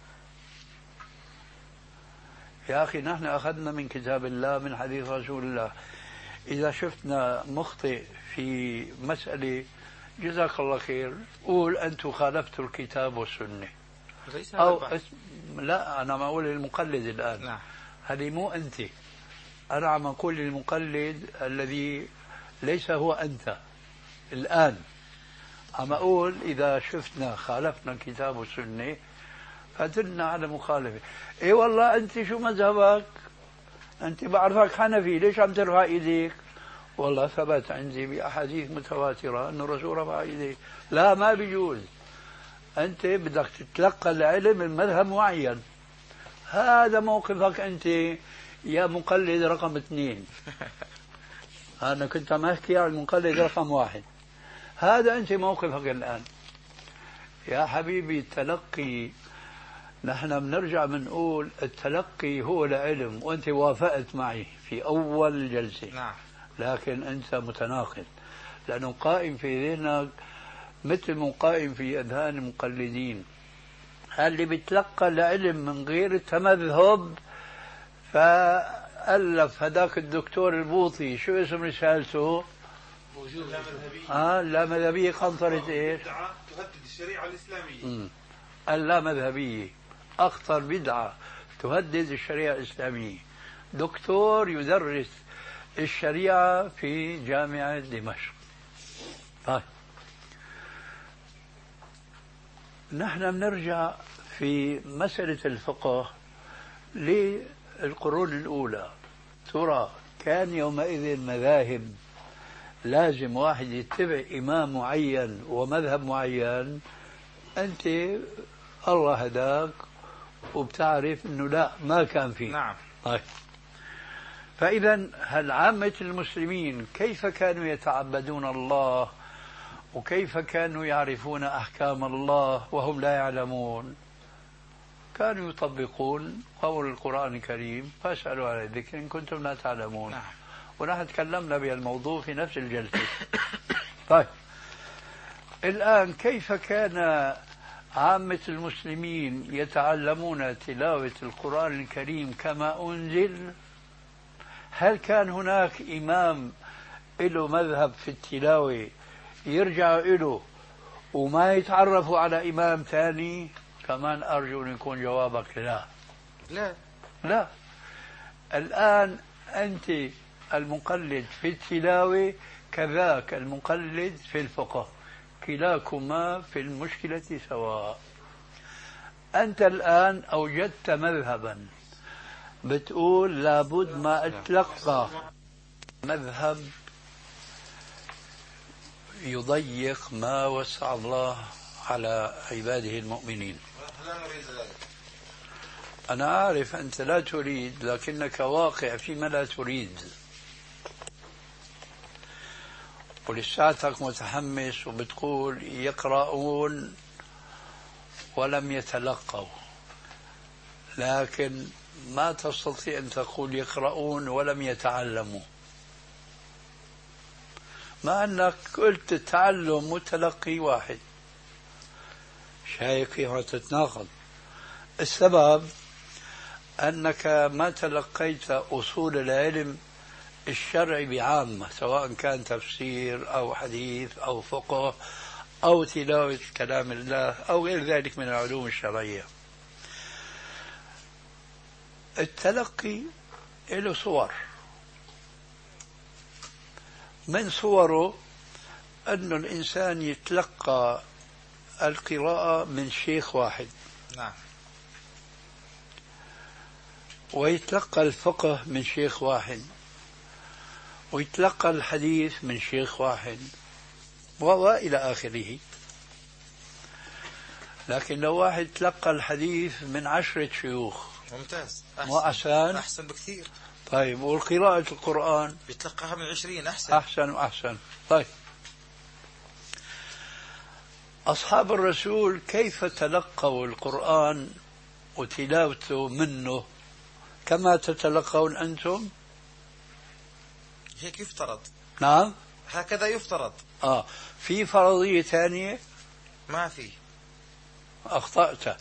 S3: يا أخي نحن أخذنا من كتاب الله من حديث رسول الله. إذا شفتنا مخطئ في مسألة جزاك الله خير، قول أنتم خالفتوا الكتاب والسنة. أو اسم... لا أنا ما أقول المقلد الآن.
S2: نعم.
S3: هذه مو أنت، أنا عم أقول المقلد الذي ليس هو أنت الآن. عم أقول إذا شفتنا خالفنا الكتاب والسنة فدلنا على مخالفة. إيه والله أنت شو مذهبك؟ أنت بعرفك حنفي، ليش عم ترفع إيديك؟ والله ثبت عندي بأحاديث متواترة أن الرسول رفع إيديه. لا، ما بيجوز. أنت بدك تتلقى العلم من مذهب معين، هذا موقفك أنت يا مقلد رقم اثنين. أنا كنت عم أحكي عن المقلد رقم واحد. هذا أنت موقفك الآن يا حبيبي. التلقي نحن بنرجع بنقول التلقي هو العلم، وأنت وافقت معي في أول جلسة.
S2: نعم.
S3: لكن أنت متناقض، لأنه قائم في ذهنك مثل ما قائم في أذهان المقلدين. اللي بيتلقى العلم من غير التمذهب، فألف هذاك الدكتور البوطي شو اسم رسالته؟
S4: موجود لا مذهبية.
S3: آه لا مذهبية قنطرة إيش؟
S4: تهدد الشريعة الإسلامية.
S3: مم. اللا مذهبية أخطر بدعة تهدد الشريعة الإسلامية. دكتور يدرس الشريعة في جامعة دمشق. طيب نحن بنرجع في مسألة الفقه للقرون الأولى. ترى كان يومئذ مذاهب لازم واحد يتبع إمام معين ومذهب معين؟ أنت الله هداك وبتعرف أنه لا، ما كان فيه.
S2: نعم.
S3: طيب فإذا هل عامة المسلمين كيف كانوا يتعبدون الله وكيف كانوا يعرفون أحكام الله وهم لا يعلمون؟ كانوا يطبقون قول القرآن الكريم فاسألوا على الذكر إن كنتم لا تعلمون.
S2: نعم.
S3: ونحن تكلمنا بهالموضوع في نفس الجلسة. طيب الآن كيف كان عامة المسلمين يتعلمون تلاوة القرآن الكريم كما أنزل؟ هل كان هناك إمام له مذهب في التلاوة يرجع له وما يتعرفوا على إمام ثاني؟ كمان أرجو أن يكون جوابك لا.
S2: لا
S3: لا. الآن أنت المقلد في التلاوة كذاك المقلد في الفقه، كلاكما في المشكلة سواء. أنت الآن أوجدت مذهبا بتقول لابد ما أتلقى مذهب يضيق ما وسع الله على عباده المؤمنين. أنا أعرف أنت لا تريد، لكنك واقع فيما لا تريد، ولساتك متحمس وبتقول يقرؤون ولم يتلقوا، لكن ما تستطيع أن تقول يقرؤون ولم يتعلموا، مع أنك قلت التعلم والتلقي واحد. شايف كيف تتناقض؟ السبب أنك ما تلقيت أصول العلم الشرعي بعامة، سواء كان تفسير أو حديث أو فقه أو تلاوة كلام الله أو غير ذلك من العلوم الشرعية. التلقي له صور، من صوره أن الإنسان يتلقى القراءة من شيخ واحد،
S2: نعم،
S3: ويتلقى الفقه من شيخ واحد، ويتلقى الحديث من شيخ واحد، وإلى آخره. لكن لو واحد تلقى الحديث من عشرة شيوخ
S2: ممتاز،
S3: مو أحسن؟
S2: أحسن بكثير.
S3: طيب، والقراءة القرآن
S2: بيتلقاها من عشرين، أحسن
S3: أحسن وأحسن. طيب، أصحاب الرسول كيف تلقوا القرآن وتلاوته منه كما تتلقون أنتم؟
S2: هيك يفترض.
S3: نعم،
S2: هكذا يفترض.
S3: آه في فرضية ثانية؟
S2: ما في.
S3: أخطأت.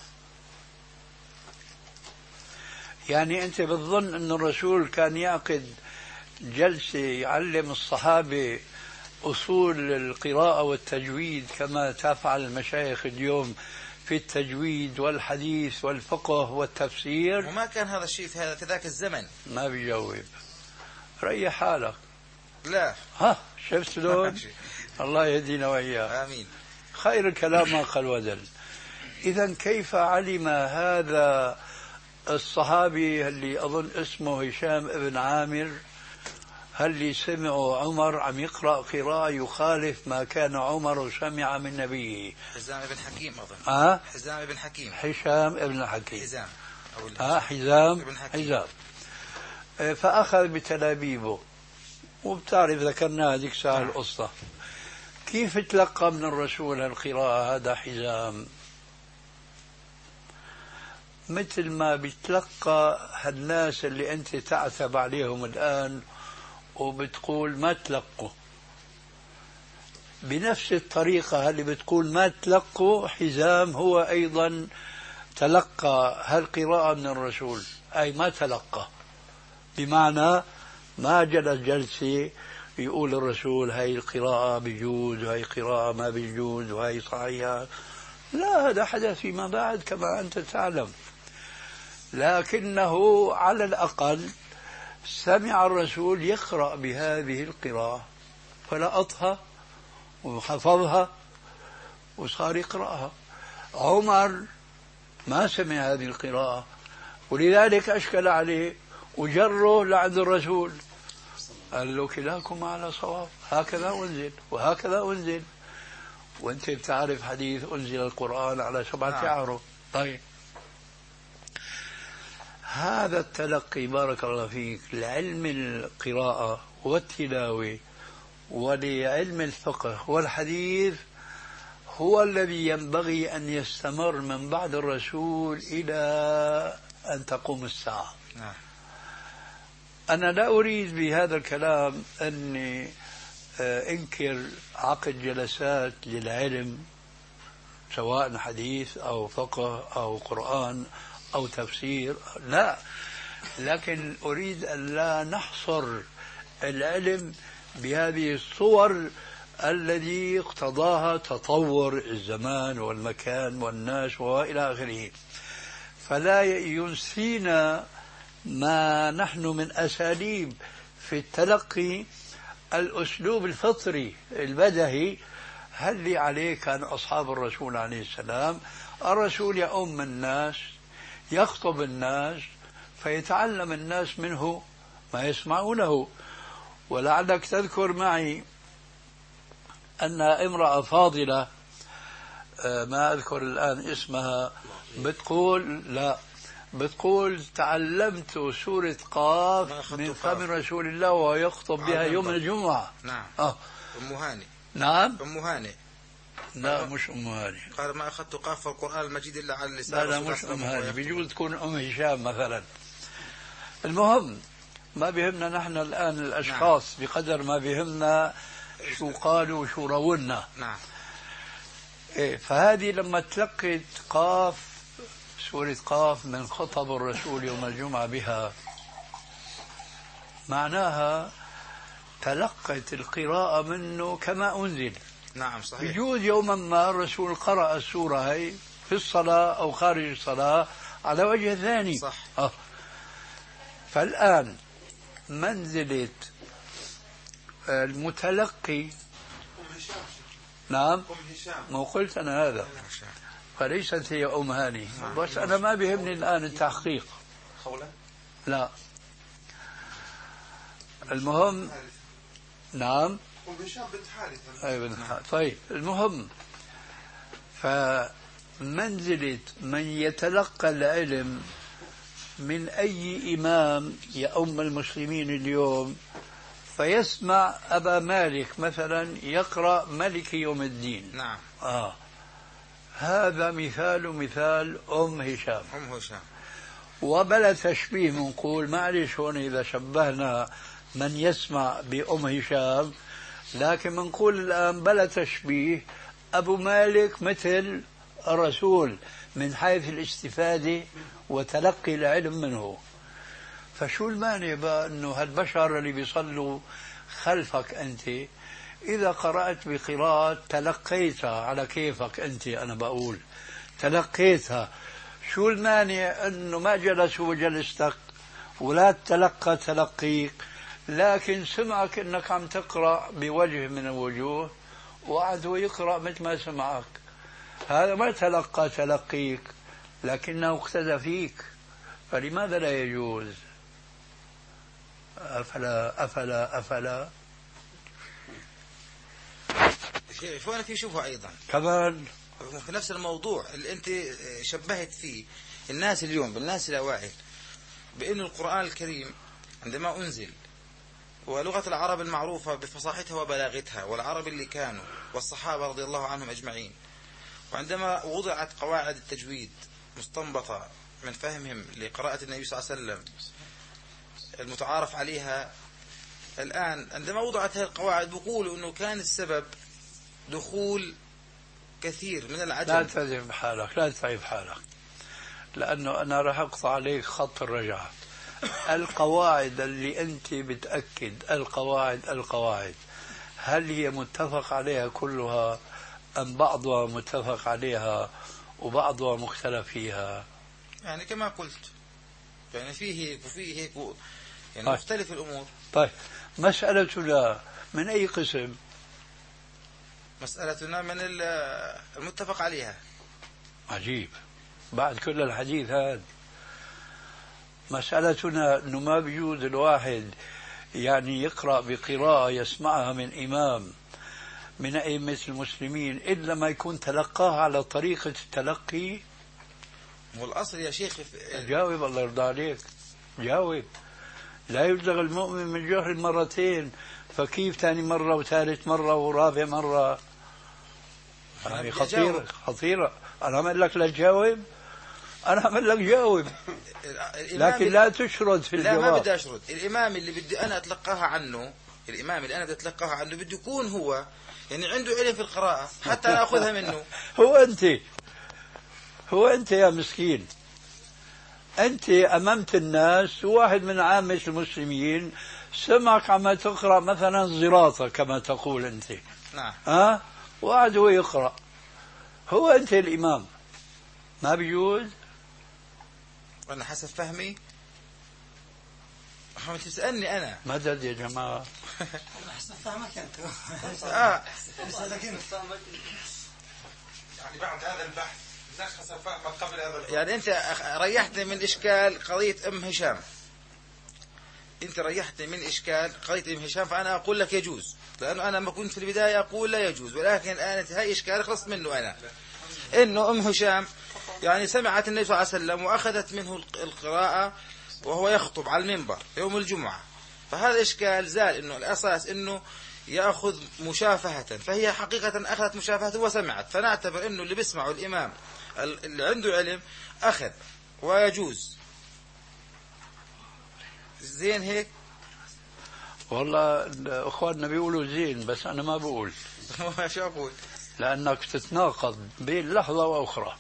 S3: يعني أنت بتظن أن الرسول كان يعقد جلسة يعلم الصحابة أصول القراءة والتجويد كما تفعل المشايخ اليوم في التجويد والحديث والفقه والتفسير؟
S2: وما كان هذا الشيء في هذا في ذاك الزمن.
S3: ما بيجاوب. ريح حالك.
S2: لا،
S3: ها شفت لون؟ الله يهدينا وإياه.
S2: آمين.
S3: خير الكلام ما قل ودل. إذا كيف علم هذا الصحابي اللي أظن اسمه هشام ابن عامر هل سمعوا عمر عم يقرأ قراءة يخالف ما كان عمر سمع من نبيه؟
S2: حزام ابن حكيم أظن.
S3: آه؟
S2: حزام ابن حكيم.
S3: هشام ابن حكيم.
S2: حزام. أو
S3: آه حزام
S2: ابن حكيم.
S3: حزام. فأخذ بتلابيبه، وبتعرف ذكرنا هذيك ساعة القصة. كيف تلقى من الرسول القراءة هذا حزام؟ مثل ما بتلقى هالناس اللي أنت تعتب عليهم الآن وبتقول ما تلقوا، بنفس الطريقة اللي بتقول ما تلقوا، حزام هو أيضا تلقى هالقراءة من الرسول، أي ما تلقى، بمعنى ما جلس جلسة يقول الرسول هاي القراءة بيجوز وهي قراءة ما بيجوز وهي صحيحة. لا، هذا حدث فيما بعد كما أنت تعلم، لكنه على الأقل سمع الرسول يقرأ بهذه القراءة فلقطها وحفظها وصار يقرأها. عمر ما سمع هذه القراءة ولذلك أشكل عليه وجره لعند الرسول، قال له كلاكم على صواب، هكذا أنزل وهكذا أنزل، وانت بتعرف حديث أنزل القرآن على سبعة أعرف. طيب، هذا التلقي بارك الله فيك لعلم القراءة والتلاوة ولعلم الفقه والحديث هو الذي ينبغي أن يستمر من بعد الرسول إلى أن تقوم الساعة.
S2: نعم.
S3: أنا لا أريد بهذا الكلام أني أنكر عقد جلسات للعلم سواء حديث أو فقه أو قرآن أو تفسير، لا، لكن أريد أن لا نحصر العلم بهذه الصور الذي اقتضاها تطور الزمان والمكان والناس وإلى آخره، فلا ينسينا ما نحن من أساليب في التلقي الأسلوب الفطري البدهي اللي عليه كان أصحاب الرسول عليه السلام. الرسول يؤم الناس، يخطب الناس، فيتعلم الناس منه ما يسمعونه. ولعلك تذكر معي أن امرأة فاضلة ما أذكر الآن اسمها بتقول لا بتقول تعلمت سورة قاف من فم رسول الله وهو يخطب بها يوم الجمعة.
S2: نعم.
S3: آه.
S2: أم هاني.
S3: نعم.
S2: أم هاني.
S3: لا مش أم هاني.
S2: قال ما أخذت قاف القرآن المجيد إلا على اللسان.
S3: لا لا مش أم هاني، بيجوز تكون أم هشام مثلا. المهم ما بيهمنا نحن الآن الأشخاص. نعم. بقدر ما بيهمنا شو قالوا وشو رونا.
S2: نعم.
S3: إيه، فهذه لما تلقت قاف سورة قاف من خطب الرسول يوم الجمعة بها معناها تلقت القراءة منه كما أنزل،
S2: نعم صحيح.
S3: يجوز يوما ما الرسول قرأ السورة هي في الصلاة أو خارج الصلاة على وجه ثاني.
S2: صح.
S3: آه. فالآن منزلة المتلقي.
S4: أم هشام.
S3: نعم.
S4: أم هشام.
S3: ما قلت أنا هذا، فليست هي أم هاني. بس أنا ما بيهمني الآن التحقيق.
S4: خولة.
S3: لا. المهم. نعم.
S4: أم هشام بنت حارثة.
S3: أي بنت حارثة. طيب المهم، فمنزلة من يتلقى العلم من أي إمام يؤم المسلمين اليوم، فيسمع أبا مالك مثلا يقرأ ملك يوم الدين.
S2: نعم.
S3: آه. هذا مثال مثال أم هشام.
S2: أم هشام.
S3: وبلا تشبيه منقول، معلش هون إذا شبهنا من يسمع بأم هشام، لكن منقول الآن بلا تشبيه أبو مالك مثل الرسول من حيث الاستفادة وتلقي العلم منه. فشو المانع بقى أنه هالبشر اللي بيصلوا خلفك أنت إذا قرأت بقراءة تلقيتها على كيفك أنت، أنا بقول تلقيتها، شو المانع أنه ما جلسوا وجلستك ولا تلقى تلقيك، لكن سمعك أنك عم تقرأ بوجه من الوجوه وقعد هو يقرأ مثل ما سمعك. هذا ما تلقى تلقيك لكنه اقتدى فيك، فلماذا لا يجوز؟ أفلا أفلا أفلا
S2: شو أنا في شبهة أيضا
S3: كمان
S2: في نفس الموضوع اللي أنت شبهت فيه الناس اليوم بالناس الأوائل، بأن القرآن الكريم عندما أنزل ولغة العرب المعروفة بفصاحتها وبلاغتها والعرب اللي كانوا والصحابة رضي الله عنهم أجمعين، وعندما وضعت قواعد التجويد مستنبطة من فهمهم لقراءة النبي صلى الله عليه وسلم المتعارف عليها الآن، عندما وضعت هذه القواعد بيقولوا أنه كان السبب دخول كثير من العجم.
S3: لا تتعب حالك، لا تتعب حالك، لأنه أنا راح أقطع عليك خط الرجعة. القواعد اللي أنت بتأكد القواعد القواعد هل هي متفق عليها كلها أم بعضها متفق عليها وبعضها مختلف فيها؟
S2: يعني كما قلت، يعني فيه هيك وفيه هيك و... يعني
S3: طيب.
S2: مختلف الأمور.
S3: طيب مسألتنا من أي قسم؟
S2: مسألتنا من المتفق عليها.
S3: عجيب، بعد كل الحديث هذا مسألتنا أنه ما بيجوز الواحد يعني يقرأ بقراءة يسمعها من إمام من أئمة المسلمين إلا ما يكون تلقاها على طريقة التلقي.
S2: والأصل يا شيخ
S3: جاوب الله يرضى عليك، جاوب. لا يبلغ المؤمن من جهر مرتين، فكيف ثاني مرة وثالث مرة ورابع مرة؟ يعني خطيرة خطيرة. أنا أعمل لك لا تجاوب، أنا أعمل لك جاوب، لكن لا تشرد في الجواب.
S2: لا ما بدي أشرد. الإمام اللي بدي أنا أتلقاها عنه، الإمام اللي أنا بدي أتلقاها عنه بده يكون هو يعني عنده علم في القراءة حتى أنا أخذها منه.
S3: هو أنت هو أنت يا مسكين، أنت أممت الناس، واحد من عامة المسلمين سمعك عما تقرأ مثلا زراطة كما تقول أنت.
S2: نعم.
S3: ها وقعد هو يقرأ، هو أنت الإمام، ما بيجوز.
S2: أنا حسب فهمي عم تسألني أنا
S3: مدد يا جماعة.
S6: حسب فهمك أنت.
S2: آه.
S4: يعني بعد هذا البحث الناس حسب فهمك قبل هذا البحث.
S2: يعني أنت ريحتني من إشكال قضية أم هشام، أنت ريحتني من إشكال قضية أم هشام، فأنا أقول لك يجوز، لأنه أنا ما كنت في البداية أقول لا يجوز، ولكن الآن هاي إشكال خلصت منه أنا، إنه أم هشام يعني سمعت النبي صلى الله عليه وسلم وأخذت منه القراءة وهو يخطب على المنبر يوم الجمعة، فهذا إشكال زال، إنه الأساس إنه يأخذ مشافهة، فهي حقيقة أخذت مشافهة وسمعت، فنعتبر إنه اللي بيسمعه الإمام اللي عنده علم أخذ ويجوز. زين هيك؟
S3: والله أخواننا بيقولوا زين، بس أنا ما بقول.
S2: شو أقول؟
S3: لأنك تتناقض بين لحظة وأخرى.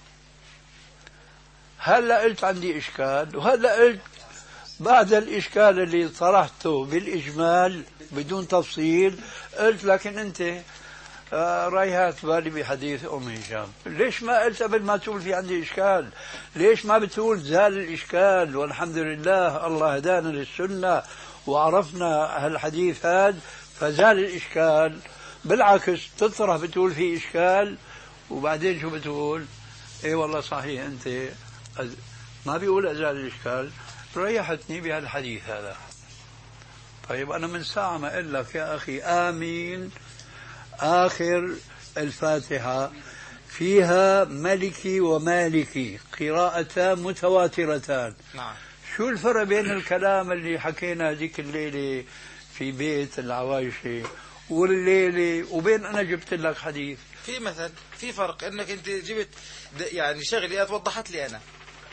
S3: هلا قلت عندي إشكال، وهلا قلت بعد الإشكال اللي طرحته بالإجمال بدون تفصيل قلت لكن أنت فريحت بالي بحديث أم هشام. ليش ما قلت قبل ما تقول في عندي إشكال؟ ليش ما بتقول زال الإشكال والحمد لله الله هدانا للسنة وعرفنا هالحديث هذا فزال الإشكال؟ بالعكس تطرح بتقول في إشكال وبعدين شو بتقول؟ إيه والله صحيح أنت ما بيقول أزال الإشكال. ريحتني بهالحديث هذا. طيب أنا من ساعة ما أقول لك يا أخي آمين آخر الفاتحة فيها ملكي ومالكي قراءتان متواترتان.
S2: نعم.
S3: شو الفرق بين الكلام اللي حكينا هذيك الليلة في بيت العوايشي والليلة وبين أنا جبت لك حديث؟
S2: في مثل في فرق انك انت جبت يعني شغلي وضحت لي انا،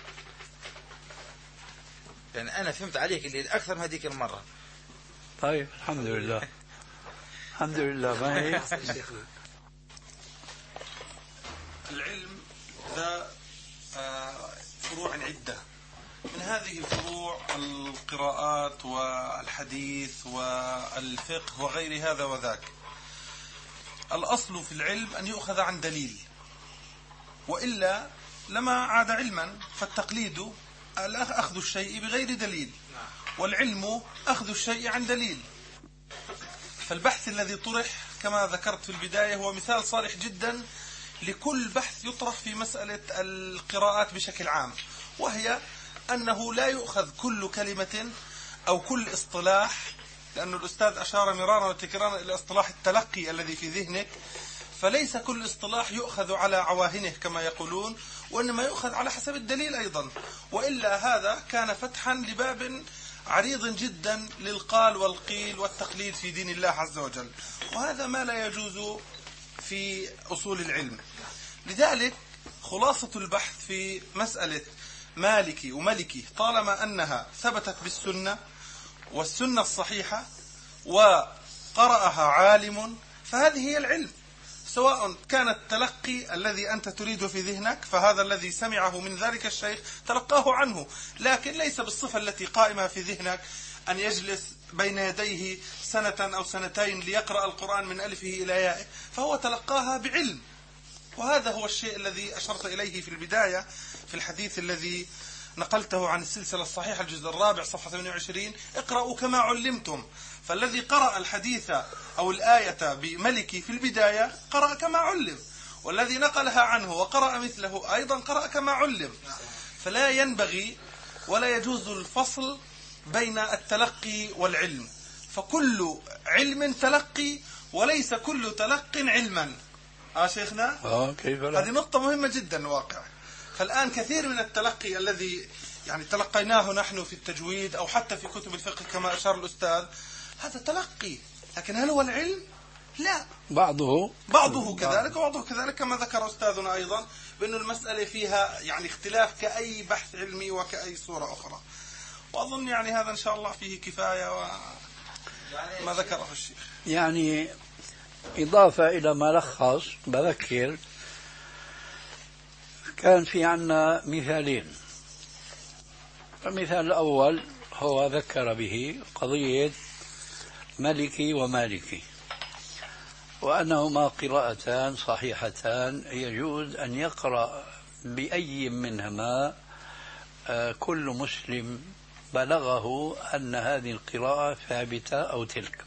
S2: يعني انا فهمت عليك اللي اكثر من هذيك المرة.
S3: طيب الحمد لله الحمد لله. ما هي
S4: العلم ذا فروع عدة، من هذه الفروع القراءات والحديث والفقه وغير هذا وذاك. الأصل في العلم أن يؤخذ عن دليل، وإلا لما عاد علما، فالتقليد أخذ الشيء بغير دليل، والعلم أخذ الشيء عن دليل. فالبحث الذي طرح كما ذكرت في البداية هو مثال صالح جدا لكل بحث يطرح في مسألة القراءات بشكل عام، وهي أنه لا يؤخذ كل كلمة أو كل اصطلاح، لأن الأستاذ أشار مرارا وتكرارا إلى اصطلاح التلقي الذي في ذهنك، فليس كل اصطلاح يؤخذ على عواهنه كما يقولون، وإنما يؤخذ على حسب الدليل أيضا، وإلا هذا كان فتحا لباب عريض جدا للقال والقيل والتقليد في دين الله عز وجل، وهذا ما لا يجوز في أصول العلم. لذلك خلاصة البحث في مسألة مالكي وملكي طالما أنها ثبتت بالسنة والسنة الصحيحة وقرأها عالم فهذه هي العلم، سواء كان التلقي الذي أنت تريد في ذهنك فهذا الذي سمعه من ذلك الشيخ تلقاه عنه، لكن ليس بالصفة التي قائمة في ذهنك أن يجلس بين يديه سنة أو سنتين ليقرأ القرآن من ألفه إلى يائه، فهو تلقاها بعلم. وهذا هو الشيء الذي أشرت إليه في البداية في الحديث الذي نقلته عن السلسلة الصحيحة الجزء الرابع صفحة ثمانية وعشرين: اقرأوا كما علمتم. فالذي قرأ الحديث أو الآية بملكي في البداية قرأ كما علم، والذي نقلها عنه وقرأ مثله أيضا قرأ كما علم. فلا ينبغي ولا يجوز الفصل بين التلقي والعلم، فكل علم تلقي وليس كل تلق علما. آه شيخنا
S3: آه كيف لا؟
S4: هذه نقطة مهمة جدا واقع. فالآن كثير من التلقي الذي يعني تلقيناه نحن في التجويد أو حتى في كتب الفقه كما أشار الأستاذ، هذا تلقي، لكن هل هو العلم؟ لا،
S3: بعضه
S4: بعضه كذلك وبعضه كذلك كما ذكر أستاذنا أيضا بأن المسألة فيها يعني اختلاف كأي بحث علمي وكأي صورة أخرى. وأظن يعني هذا إن شاء الله فيه كفاية وما ذكره الشيخ.
S3: يعني إضافة إلى ما لخص بذكر، كان في عنا مثالين. المثال الأول هو ذكر به قضية ملكي ومالكي، وأنهما قراءتان صحيحتان يجوز أن يقرأ بأي منهما كل مسلم بلغه أن هذه القراءة ثابتة أو تلك.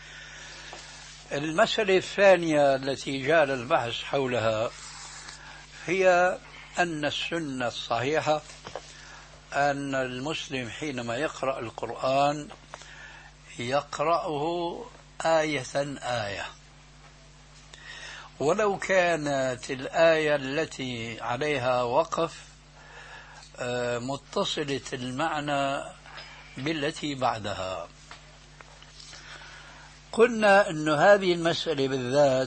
S3: المسألة الثانية التي جاء البحث حولها هي أن السنة الصحيحة أن المسلم حينما يقرأ القرآن يقرأه آية آية، ولو كانت الآية التي عليها وقف متصلة المعنى بالتي بعدها. قلنا أن هذه المسألة بالذات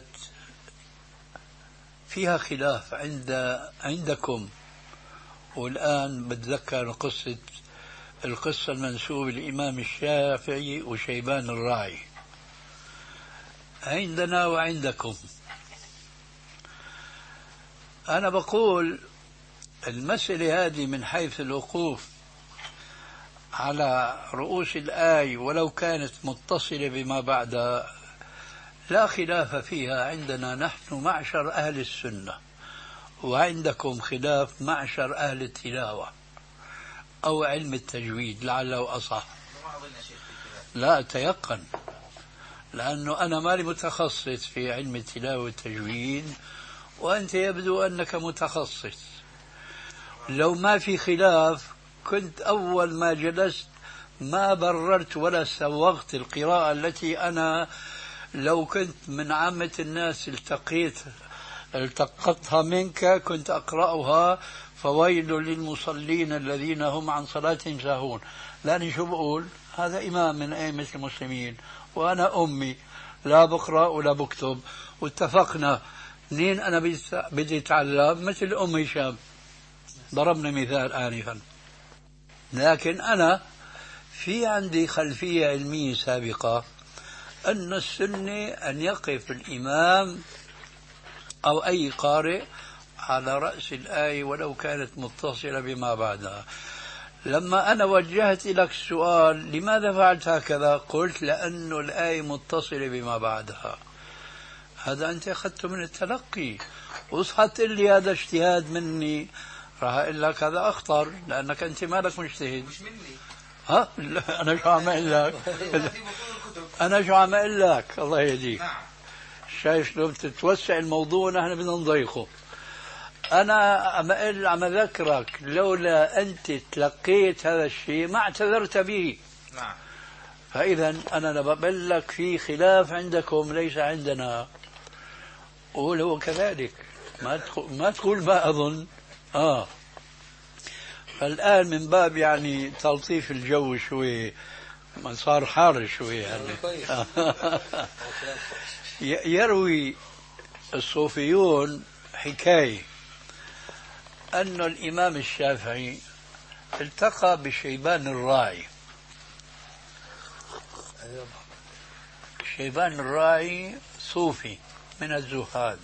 S3: فيها خلاف عند عندكم، والآن بتذكر قصة القصة المنسوبة للإمام الشافعي وشيبان الراعي عندنا وعندكم. أنا بقول المسألة هذه من حيث الوقوف على رؤوس الآية ولو كانت متصلة بما بعدها لا خلاف فيها عندنا نحن معشر أهل السنة، وعندكم خلاف معشر أهل التلاوة أو علم التجويد لعله أصح. لا أتيقن، لأنه أنا مالي متخصص في علم التلاوة والتجويد، وأنت يبدو أنك متخصص. لو ما في خلاف كنت أول ما جلست ما بررت ولا سوغت القراءة التي أنا لو كنت من عامة الناس التقيت التقطتها منك كنت أقرأها: فويل للمصلين الذين هم عن صلاتهم ساهون. لأني شو بقول؟ هذا إمام من أئمة المسلمين وأنا أمي لا بقرأ ولا بكتب، واتفقنا منين أنا بدي أتعلم مثل أم هشام، ضربنا مثال آنفا. لكن أنا في عندي خلفية علمية سابقة أن السنة أن يقف الإمام أو أي قارئ على رأس الآية ولو كانت متصلة بما بعدها. لما أنا وجهت لك السؤال لماذا فعلت هكذا، قلت لأن الآية متصلة بما بعدها. هذا أنت أخذته من التلقي، وصحت لي هذا اجتهاد مني، راح أقول لك هذا أخطر لأنك أنت مالك مجتهد.
S2: مش مني.
S3: ها؟ لا أنا شو عم أقول لك؟ أنا شو عم أقول لك؟ الله يهديك. شايف لو بتتوسع الموضوع نحن بدنا نضيقه. أنا عم أقول عم أذكرك لولا أنت تلقيت هذا الشيء ما اعتذرت به.
S2: نعم.
S3: فإذا أنا بقول لك في خلاف عندكم ليس عندنا، قول هو كذلك، ما تقول ما تقول ما أظن. آه فالآن من باب يعني تلطيف الجو شوي، ما صار حار شوي يعني. يروي الصوفيون حكاية أن الإمام الشافعي التقى بشيبان الراعي. شيبان الراعي صوفي من الزهاد،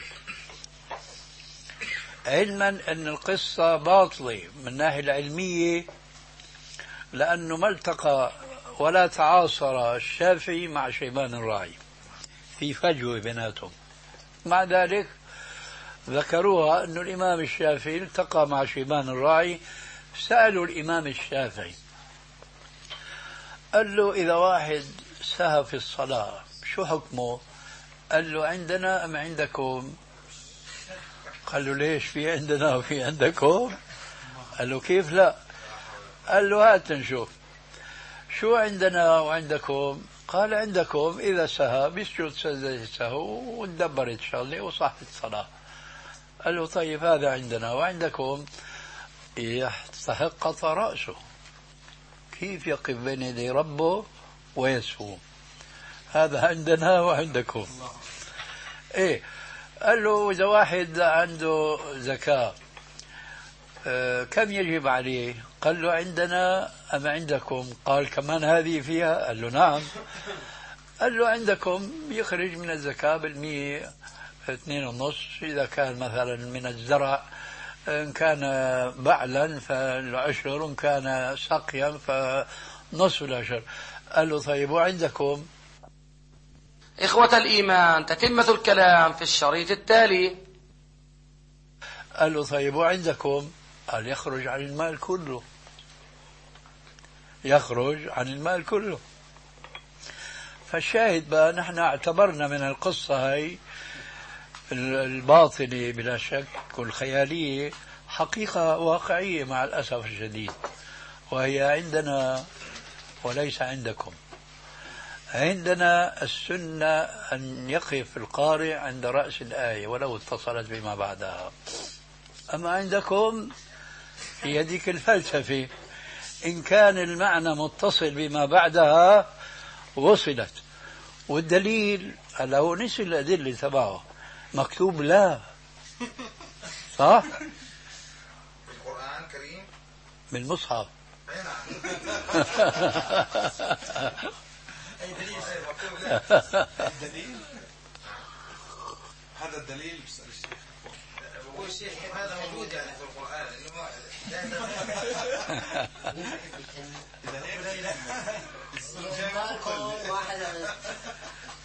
S3: علما أن القصة باطلة من الناحية العلمية، لأنه ما التقى ولا تعاصر الشافعي مع شيبان الراعي، في فجوة بيناتهم. مع ذلك ذكروها أن الإمام الشافعي التقى مع شيبان الراعي. سألوا الإمام الشافعي، قال له إذا واحد سهى في الصلاة شو حكمه؟ قال له عندنا أم عندكم؟ قال له ليش في عندنا وفي عندكم؟ قال له كيف لا؟ قال له هات نشوف شو عندنا وعندكم. قال عندكم إذا سهى بيسجد سجدة السهو وندبرت شغله وصحت الصلاة. قال له طيب هذا عندنا، وعندكم يستحق قطع رأسه، كيف يقف بين يدي ربه ويسهو؟ هذا عندنا وعندكم. إيه قال له إذا واحد عنده زكاة آه كم يجب عليه؟ قال له عندنا أم عندكم؟ قال كمان هذه فيها؟ قال له نعم. قال له عندكم يخرج من الزكاة بالمية اثنين ونص، إذا كان مثلا من الزرع، إن كان بعلا فالعشر، وإن كان سقيا فنصف العشر. قال له طيب وعندكم؟
S1: إخوة الإيمان، تتمة الكلام في الشريط التالي.
S3: قال له طيب وعندكم؟ قال يخرج عن المال كله، يخرج عن المال كله. فالشاهد بقى نحن اعتبرنا من القصة هاي الباطنة بلا شك والخيالية حقيقة واقعية مع الأسف الشديد، وهي عندنا وليس عندكم. عندنا السنة أن يقف القارئ عند رأس الآية ولو اتصلت بما بعدها، أما عندكم هي هذيك الفلسفة، إن كان المعنى متصل بما بعدها وصلت. والدليل هلا هو نسي الأدلة تبعه، مكتوب لا صح؟
S2: القرآن الكريم
S3: بالمصحف.
S4: أي دليل؟ الدليل هذا الدليل. بسأل الشيخ
S2: هو الشيخ هذا موجود يعني في القرآن.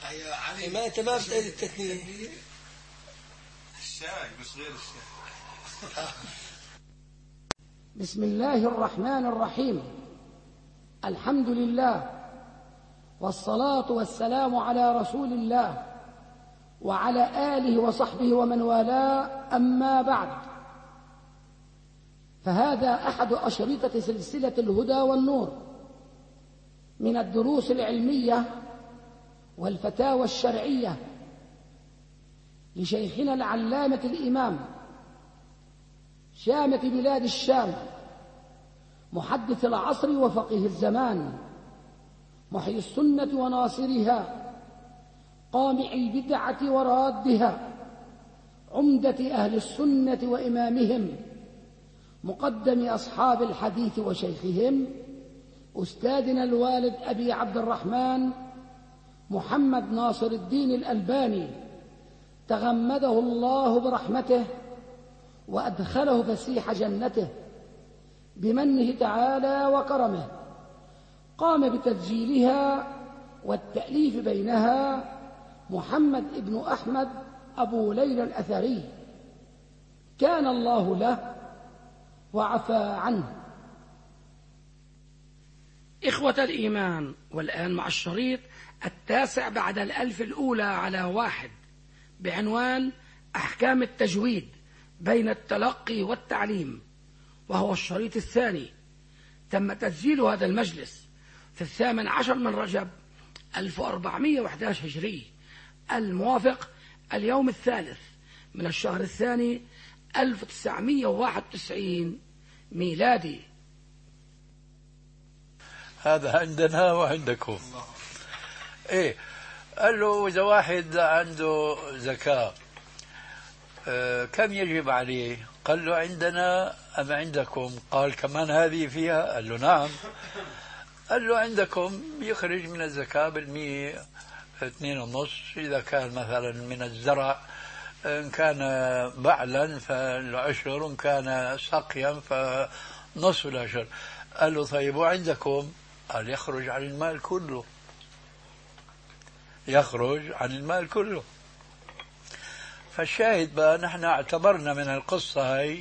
S7: ما أنت ما بتقول التثنية.
S4: الشاي مش غير الشاي.
S1: بسم الله الرحمن الرحيم. الحمد لله والصلاة والسلام على رسول الله وعلى آله وصحبه ومن والاه، أما بعد، فهذا أحد أشرطة سلسلة الهدى والنور من الدروس العلمية والفتاوى الشرعية لشيخنا العلامة الإمام شامة بلاد الشام محدث العصر وفقيه الزمان محيي السنة وناصرها قامع البدعة ورادها عمدة أهل السنة وإمامهم مقدم أصحاب الحديث وشيخهم أستاذنا الوالد أبي عبد الرحمن محمد ناصر الدين الألباني، تغمده الله برحمته وأدخله فسيح جنته بمنه تعالى وكرمه. قام بتسجيلها والتأليف بينها محمد ابن أحمد أبو ليلى الأثري، كان الله له وعفى عنه. إخوة الإيمان، والآن مع الشريط التاسع بعد الألف الأولى على واحد بعنوان أحكام التجويد بين التلقي والتعليم، وهو الشريط الثاني. تم تسجيل هذا المجلس في الثامن عشر من رجب ألف وأربعمائة وأحد عشر هجري، الموافق اليوم الثالث من الشهر الثاني ألف وتسعمائة وواحد وتسعين ميلادي.
S3: هذا عندنا وعندكم. ايه، قال له اذا واحد عنده زكاة آه كم يجب عليه؟ قال له عندنا ام عندكم؟ قال كمان هذه فيها؟ قال له نعم. قال له عندكم يخرج من الزكاة بالمية اثنين ونص، اذا كان مثلا من الزرع ان كان بعلا فالعشر، وان كان سقيا فنصف العشر. قال له طيب وعندكم؟ قال يخرج عن المال كله، يخرج عن المال كله. فالشاهد بقى نحن اعتبرنا من القصة هاي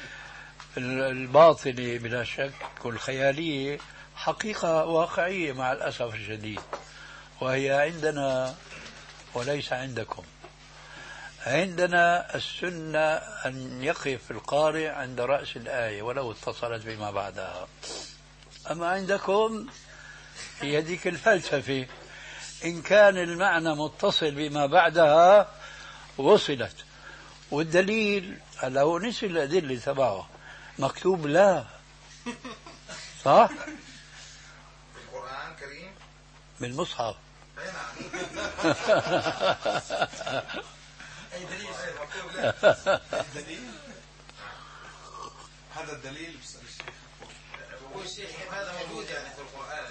S3: الباطلة بلا شك والخيالية حقيقة واقعية مع الأسف الشديد، وهي عندنا وليس عندكم. عندنا السنة أن يقف القارئ عند رأس الآية ولو اتصلت بما بعدها، أما عندكم هي ذيك الفلسفة، إن كان المعنى متصل بما بعدها وصلت. والدليل لو نسي الأدلة تبعه مكتوب لا، صح؟
S2: القرآن الكريم
S3: بالمصحف.
S4: أي دليل؟ هذا الدليل. بسأل الشيخ.
S2: بقول الشيخ هذا موجود يعني في القرآن.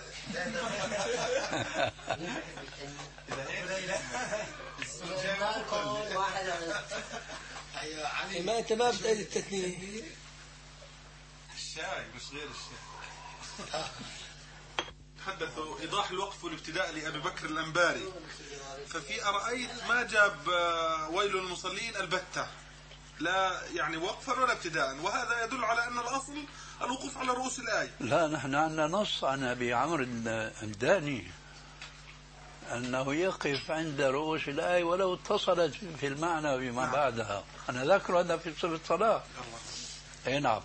S7: ما أنت ما بتقول التثنية.
S4: الشاي مش غير الشاي. تحدثوا إيضاح الوقف والابتداء لأبي بكر الأنباري، ففي أرأيت ما جاب ويل المصلين البتة، لا يعني وقفا ولا ابتداء، وهذا يدل على أن الأصل الوقوف على رؤوس الآية.
S3: لا، نحن عندنا نص عن أبي عمرو الداني أنه يقف عند رؤوس الآية ولو اتصلت في المعنى بما نعم. بعدها. أنا ذكر هذا في صفة الصلاة. أي نعم.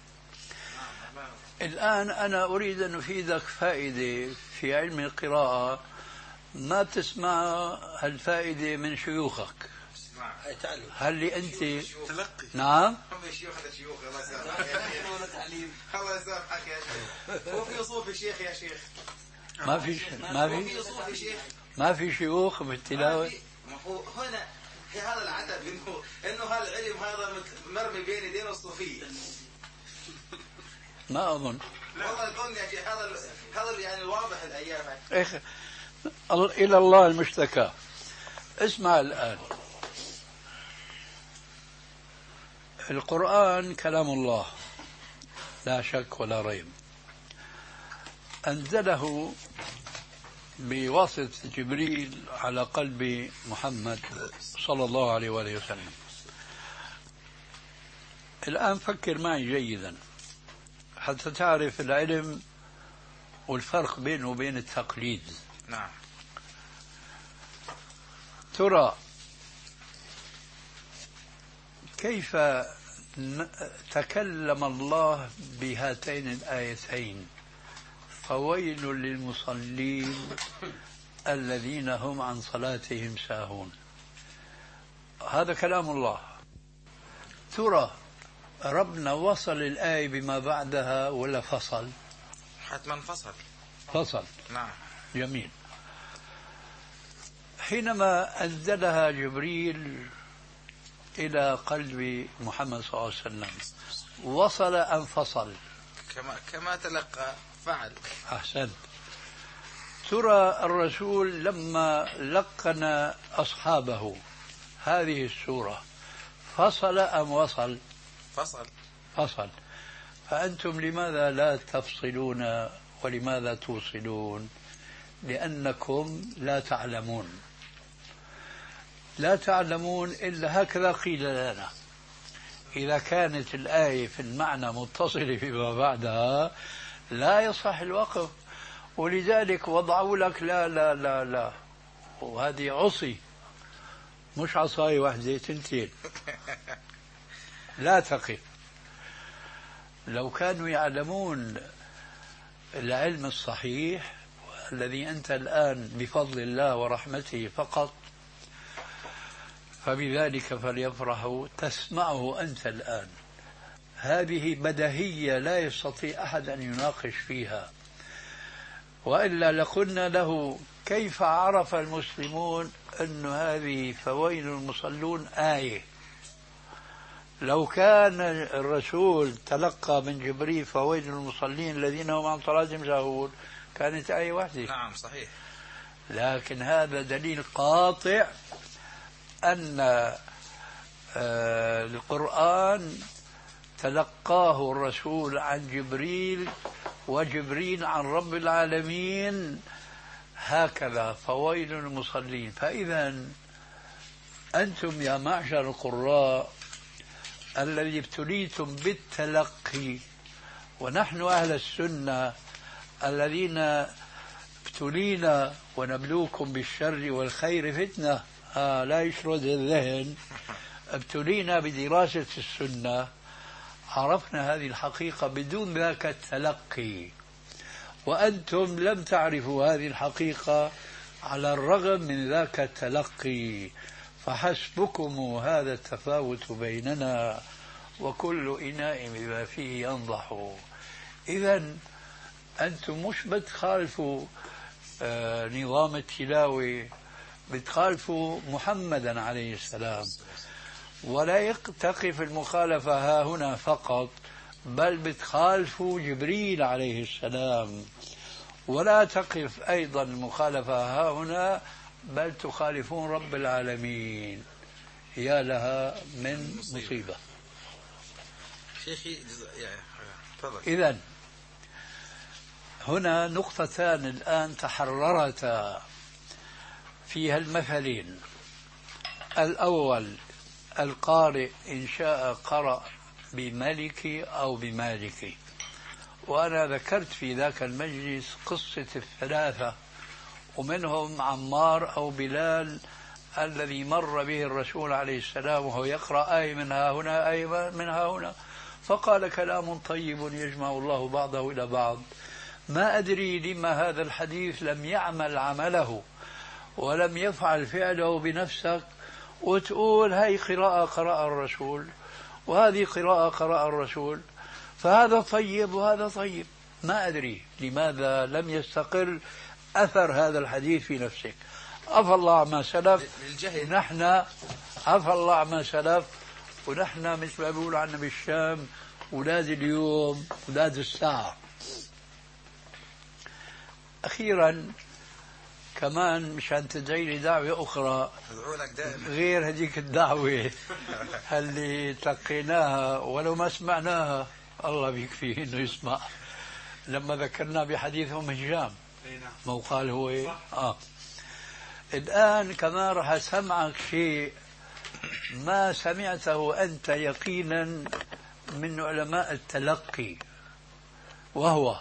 S3: الآن أنا أريد أن أفيدك فائدة في علم القراءة ما تسمع هالفائدة من شيوخك. هل لي أنت
S4: تلقي؟
S3: نعم.
S2: شيوخ هذا شيوخ الله يسامحك. الله يسامحك يا شيخ. هو في صوف الشيخ يا شيخ.
S3: ما في ما في ما في شيوخ بالتلاوة.
S2: هنا في هذا العتب انه انه هالعلم هذا مرمي بين يدين الصوفية.
S3: ما أظن.
S2: والله الظن يا شيخ هذا هذا يعني الواضح الأيام.
S3: إيه إلى الله المشتكى. اسمع الآن، القرآن كلام الله لا شك ولا ريب، أنزله بواسطة جبريل على قلب محمد صلى الله عليه وآله وسلم. الآن فكر معي جيدا حتى تعرف العلم والفرق بينه وبين التقليد.
S2: نعم.
S3: ترى كيف تكلم الله بهاتين الآيتين: فويل للمصلين الذين هم عن صلاتهم ساهون. هذا كلام الله. ترى ربنا وصل الآية بما بعدها ولا فصل؟
S2: حتما فصل.
S3: فصل.
S2: نعم.
S3: جميل. حينما أنزلها جبريل إلى قلب محمد صلى الله عليه وسلم وصل أم فصل؟
S2: كما كما تلقى فعل.
S3: أحسنت. ترى الرسول لما لقن أصحابه هذه السورة فصل أم وصل؟
S2: فصل.
S3: فصل. فأنتم لماذا لا تفصلون ولماذا توصلون؟ لأنكم لا تعلمون. لا تعلمون إلا هكذا قيل لنا. إذا كانت الآية في المعنى متصلة فيما بعدها لا يصح الوقف، ولذلك وضعوا لك لا لا لا لا، وهذه عصي مش عصاية واحدة تنتين، لا تقف. لو كانوا يعلمون العلم الصحيح الذي أنت الآن بفضل الله ورحمته فقط فبذلك فليفرحوا تسمعه أنت الآن. هذه بديهية لا يستطيع أحد أن يناقش فيها، وإلا لقلنا له كيف عرف المسلمون أن هذه فويل المصلون آية؟ لو كان الرسول تلقى من جبريل فويل المصلين الذين هم عن صلاتهم ساهون كانت آية واحدة.
S2: نعم صحيح.
S3: لكن هذا دليل قاطع أن القرآن تلقاه الرسول عن جبريل وجبريل عن رب العالمين هكذا فويل المصلين. فإذا أنتم يا معشر القراء الذي ابتليتم بالتلقي، ونحن أهل السنة الذين ابتلينا ونبلوكم بالشر والخير فتنة، آه لا يشرد الذهن، ابتلينا بدراسة السنة، عرفنا هذه الحقيقة بدون ذاك التلقي، وأنتم لم تعرفوا هذه الحقيقة على الرغم من ذاك التلقي، فحسبكم هذا التفاوت بيننا وكل إناء بما فيه ينضح. إذن أنتم مش بتخالفوا آه نظام التلاوة، بتخالفوا محمدا عليه السلام، ولا يقتقف المخالفة ها هنا فقط، بل بتخالفوا جبريل عليه السلام، ولا تقف أيضا المخالفة ها هنا، بل تخالفون رب العالمين. يا لها من مصيبة.
S2: شيخي
S3: إذن هنا نقطتان الآن تحررتا فيها المثلين. الأول القارئ إن شاء قرأ بملك أو بمالك، وأنا ذكرت في ذاك المجلس قصة الثلاثة، ومنهم عمار أو بلال الذي مر به الرسول عليه السلام وهو يقرأ آية من ها هنا آية من ها هنا، فقال كلام طيب يجمع الله بعضه إلى بعض. ما أدري لما هذا الحديث لم يعمل عمله ولم يفعل فعله بنفسك، وتقول هاي قراءة قرأ الرسول وهذه قراءة قرأ الرسول، فهذا طيب وهذا طيب. ما أدري لماذا لم يستقر أثر هذا الحديث في نفسك. عفى الله عما سلف، نحن عفى الله عما سلف، ونحن مثل ما بيقولوا عنا بالشام أولاد اليوم أولاد الساعة. أخيرا كمان مشان تدعي لي دعوة أخرى غير هذيك الدعوة اللي تلقيناها ولو ما سمعناها، الله بيكفيه إنه يسمع، لما ذكرنا بحديث أم هشام مو قال هو آه. الآن كمان راح أسمعك شيء ما سمعته أنت يقينا من علماء التلقي، وهو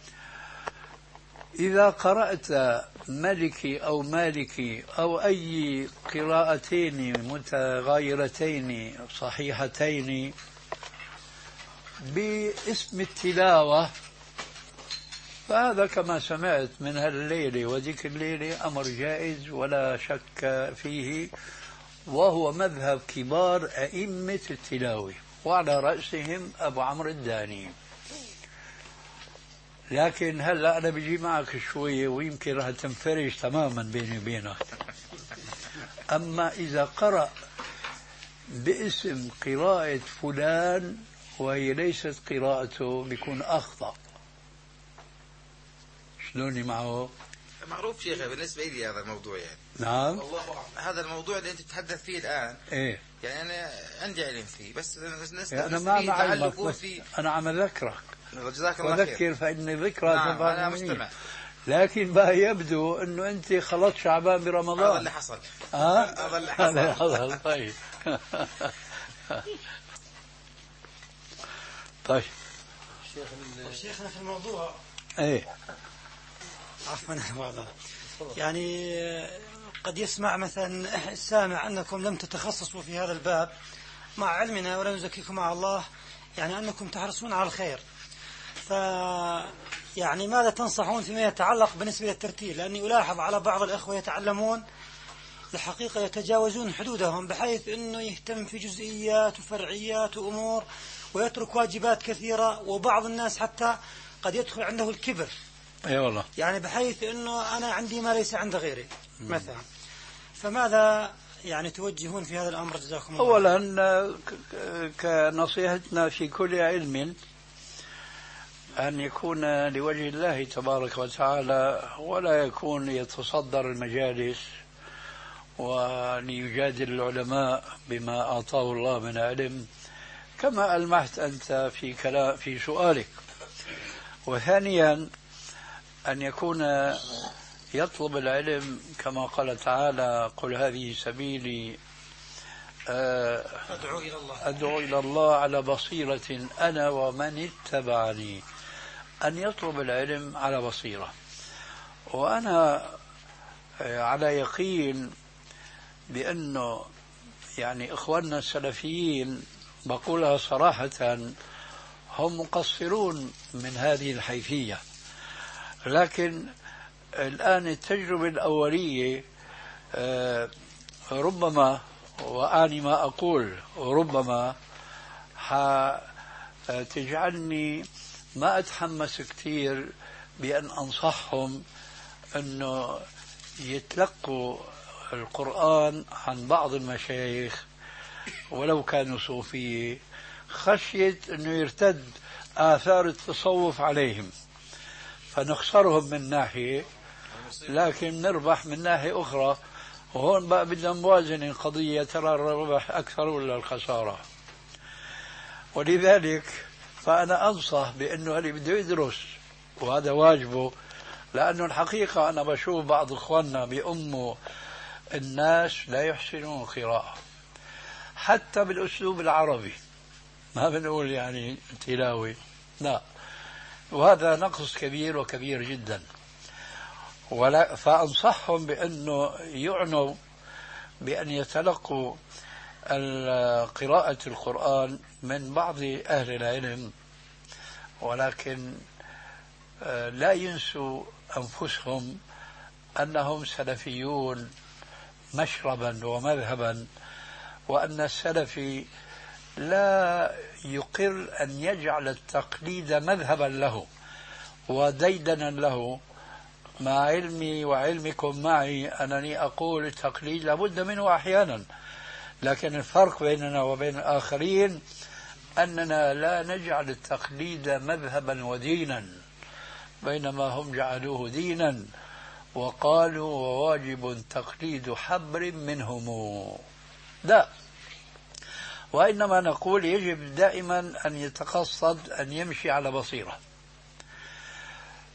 S3: إذا قرأت ملكي أو مالكي أو أي قراءتين متغايرتين صحيحتين باسم التلاوة، فهذا كما سمعت من هالليلة وذيك الليلة أمر جائز ولا شك فيه، وهو مذهب كبار أئمة التلاوة وعلى رأسهم أبو عمرو الداني. لكن هلا أنا بجي معك شوية ويمكن راح تنفرج تماما بيني وبينك. أما إذا قرأ باسم قراءة فلان وهي ليست قراءته بيكون أخطأ. شلوني معه؟
S2: معروف شيخ بالنسبة لي هذا الموضوع يعني.
S3: نعم.
S2: هذا الموضوع اللي أنت تتحدث فيه الآن.
S3: إيه.
S2: يعني أنا عندي علم فيه بس الناس
S3: يعني أنا ما عم أعلمك بس أنا عم أذكرك.
S2: جزاك الله خير.
S3: وذكر فإن الذكرى
S2: نعم
S3: تنفع
S2: أنا
S3: المؤمنين.
S2: مستمع.
S3: لكن بقى يبدو أنه أنت خلطت شعبان برمضان.
S2: هذا اللي حصل.
S3: ها؟
S2: هذا اللي
S3: هذا
S2: حصل.
S3: حصل. طيب. طيب.
S6: شيخنا في الموضوع.
S3: إيه.
S6: عفوا والله. يعني قد يسمع مثلا السامع أنكم لم تتخصصوا في هذا الباب مع علمنا ولا نزكيكم مع الله، يعني أنكم تحرصون على الخير. ف يعني ماذا تنصحون فيما يتعلق بالنسبة للترتيل؟ لأني ألاحظ على بعض الأخوة يتعلمون الحقيقة يتجاوزون حدودهم بحيث أنه يهتم في جزئيات وفرعيات وأمور ويترك واجبات كثيرة، وبعض الناس حتى قد يدخل عنده الكبر.
S3: اي والله.
S6: يعني بحيث انه انا عندي ما ليس عند غيري مثلا. فماذا يعني توجهون في هذا الامر جزاكم الله؟
S3: اولا كنصيحتنا في كل علم ان يكون لوجه الله تبارك وتعالى، ولا يكون يتصدر المجالس وليجادل العلماء بما اعطاه الله من علم، كما ألمحت انت في كلام في سؤالك. وثانيا أن يكون يطلب العلم كما قال تعالى: قل هذه سبيلي
S6: أدعو إلى الله
S3: أدعو إلى الله على بصيرة أنا ومن اتبعني. أن يطلب العلم على بصيرة. وأنا على يقين بأنه يعني إخواننا السلفيين بقولها صراحة هم مقصرون من هذه الحيثية، لكن الآن التجربة الأولية ربما، وأعني ما أقول ربما، تجعلني ما أتحمس كثير بأن أنصحهم أنه يتلقوا القرآن عن بعض المشايخ ولو كانوا صوفية، خشية أنه يرتد آثار التصوف عليهم، فنخسرهم من ناحية لكن نربح من ناحية أخرى. وهون بقى بدنا موازنة القضية، ترى الربح أكثر ولا الخسارة. ولذلك فأنا أنصح بأنه اللي بده يدرس وهذا واجبه، لأنه الحقيقة أنا بشوف بعض إخواننا بأمه الناس لا يحسنون القراءة حتى بالأسلوب العربي، ما بنقول يعني تلاوي، لا، وهذا نقص كبير وكبير جدا. ولا فأنصحهم بأنه يعنوا بأن يتلقوا قراءة القرآن من بعض أهل العلم، ولكن لا ينسوا أنفسهم أنهم سلفيون مشربا ومذهبا، وأن السلفي لا يقر أن يجعل التقليد مذهبا له وديدنا له. مع علمي وعلمكم معي أنني أقول التقليد لابد منه أحيانا، لكن الفرق بيننا وبين الآخرين أننا لا نجعل التقليد مذهبا ودينا، بينما هم جعلوه دينا وقالوا وواجب تقليد حبر منهم. لا، وإنما نقول يجب دائما أن يتقصد أن يمشي على بصيرة.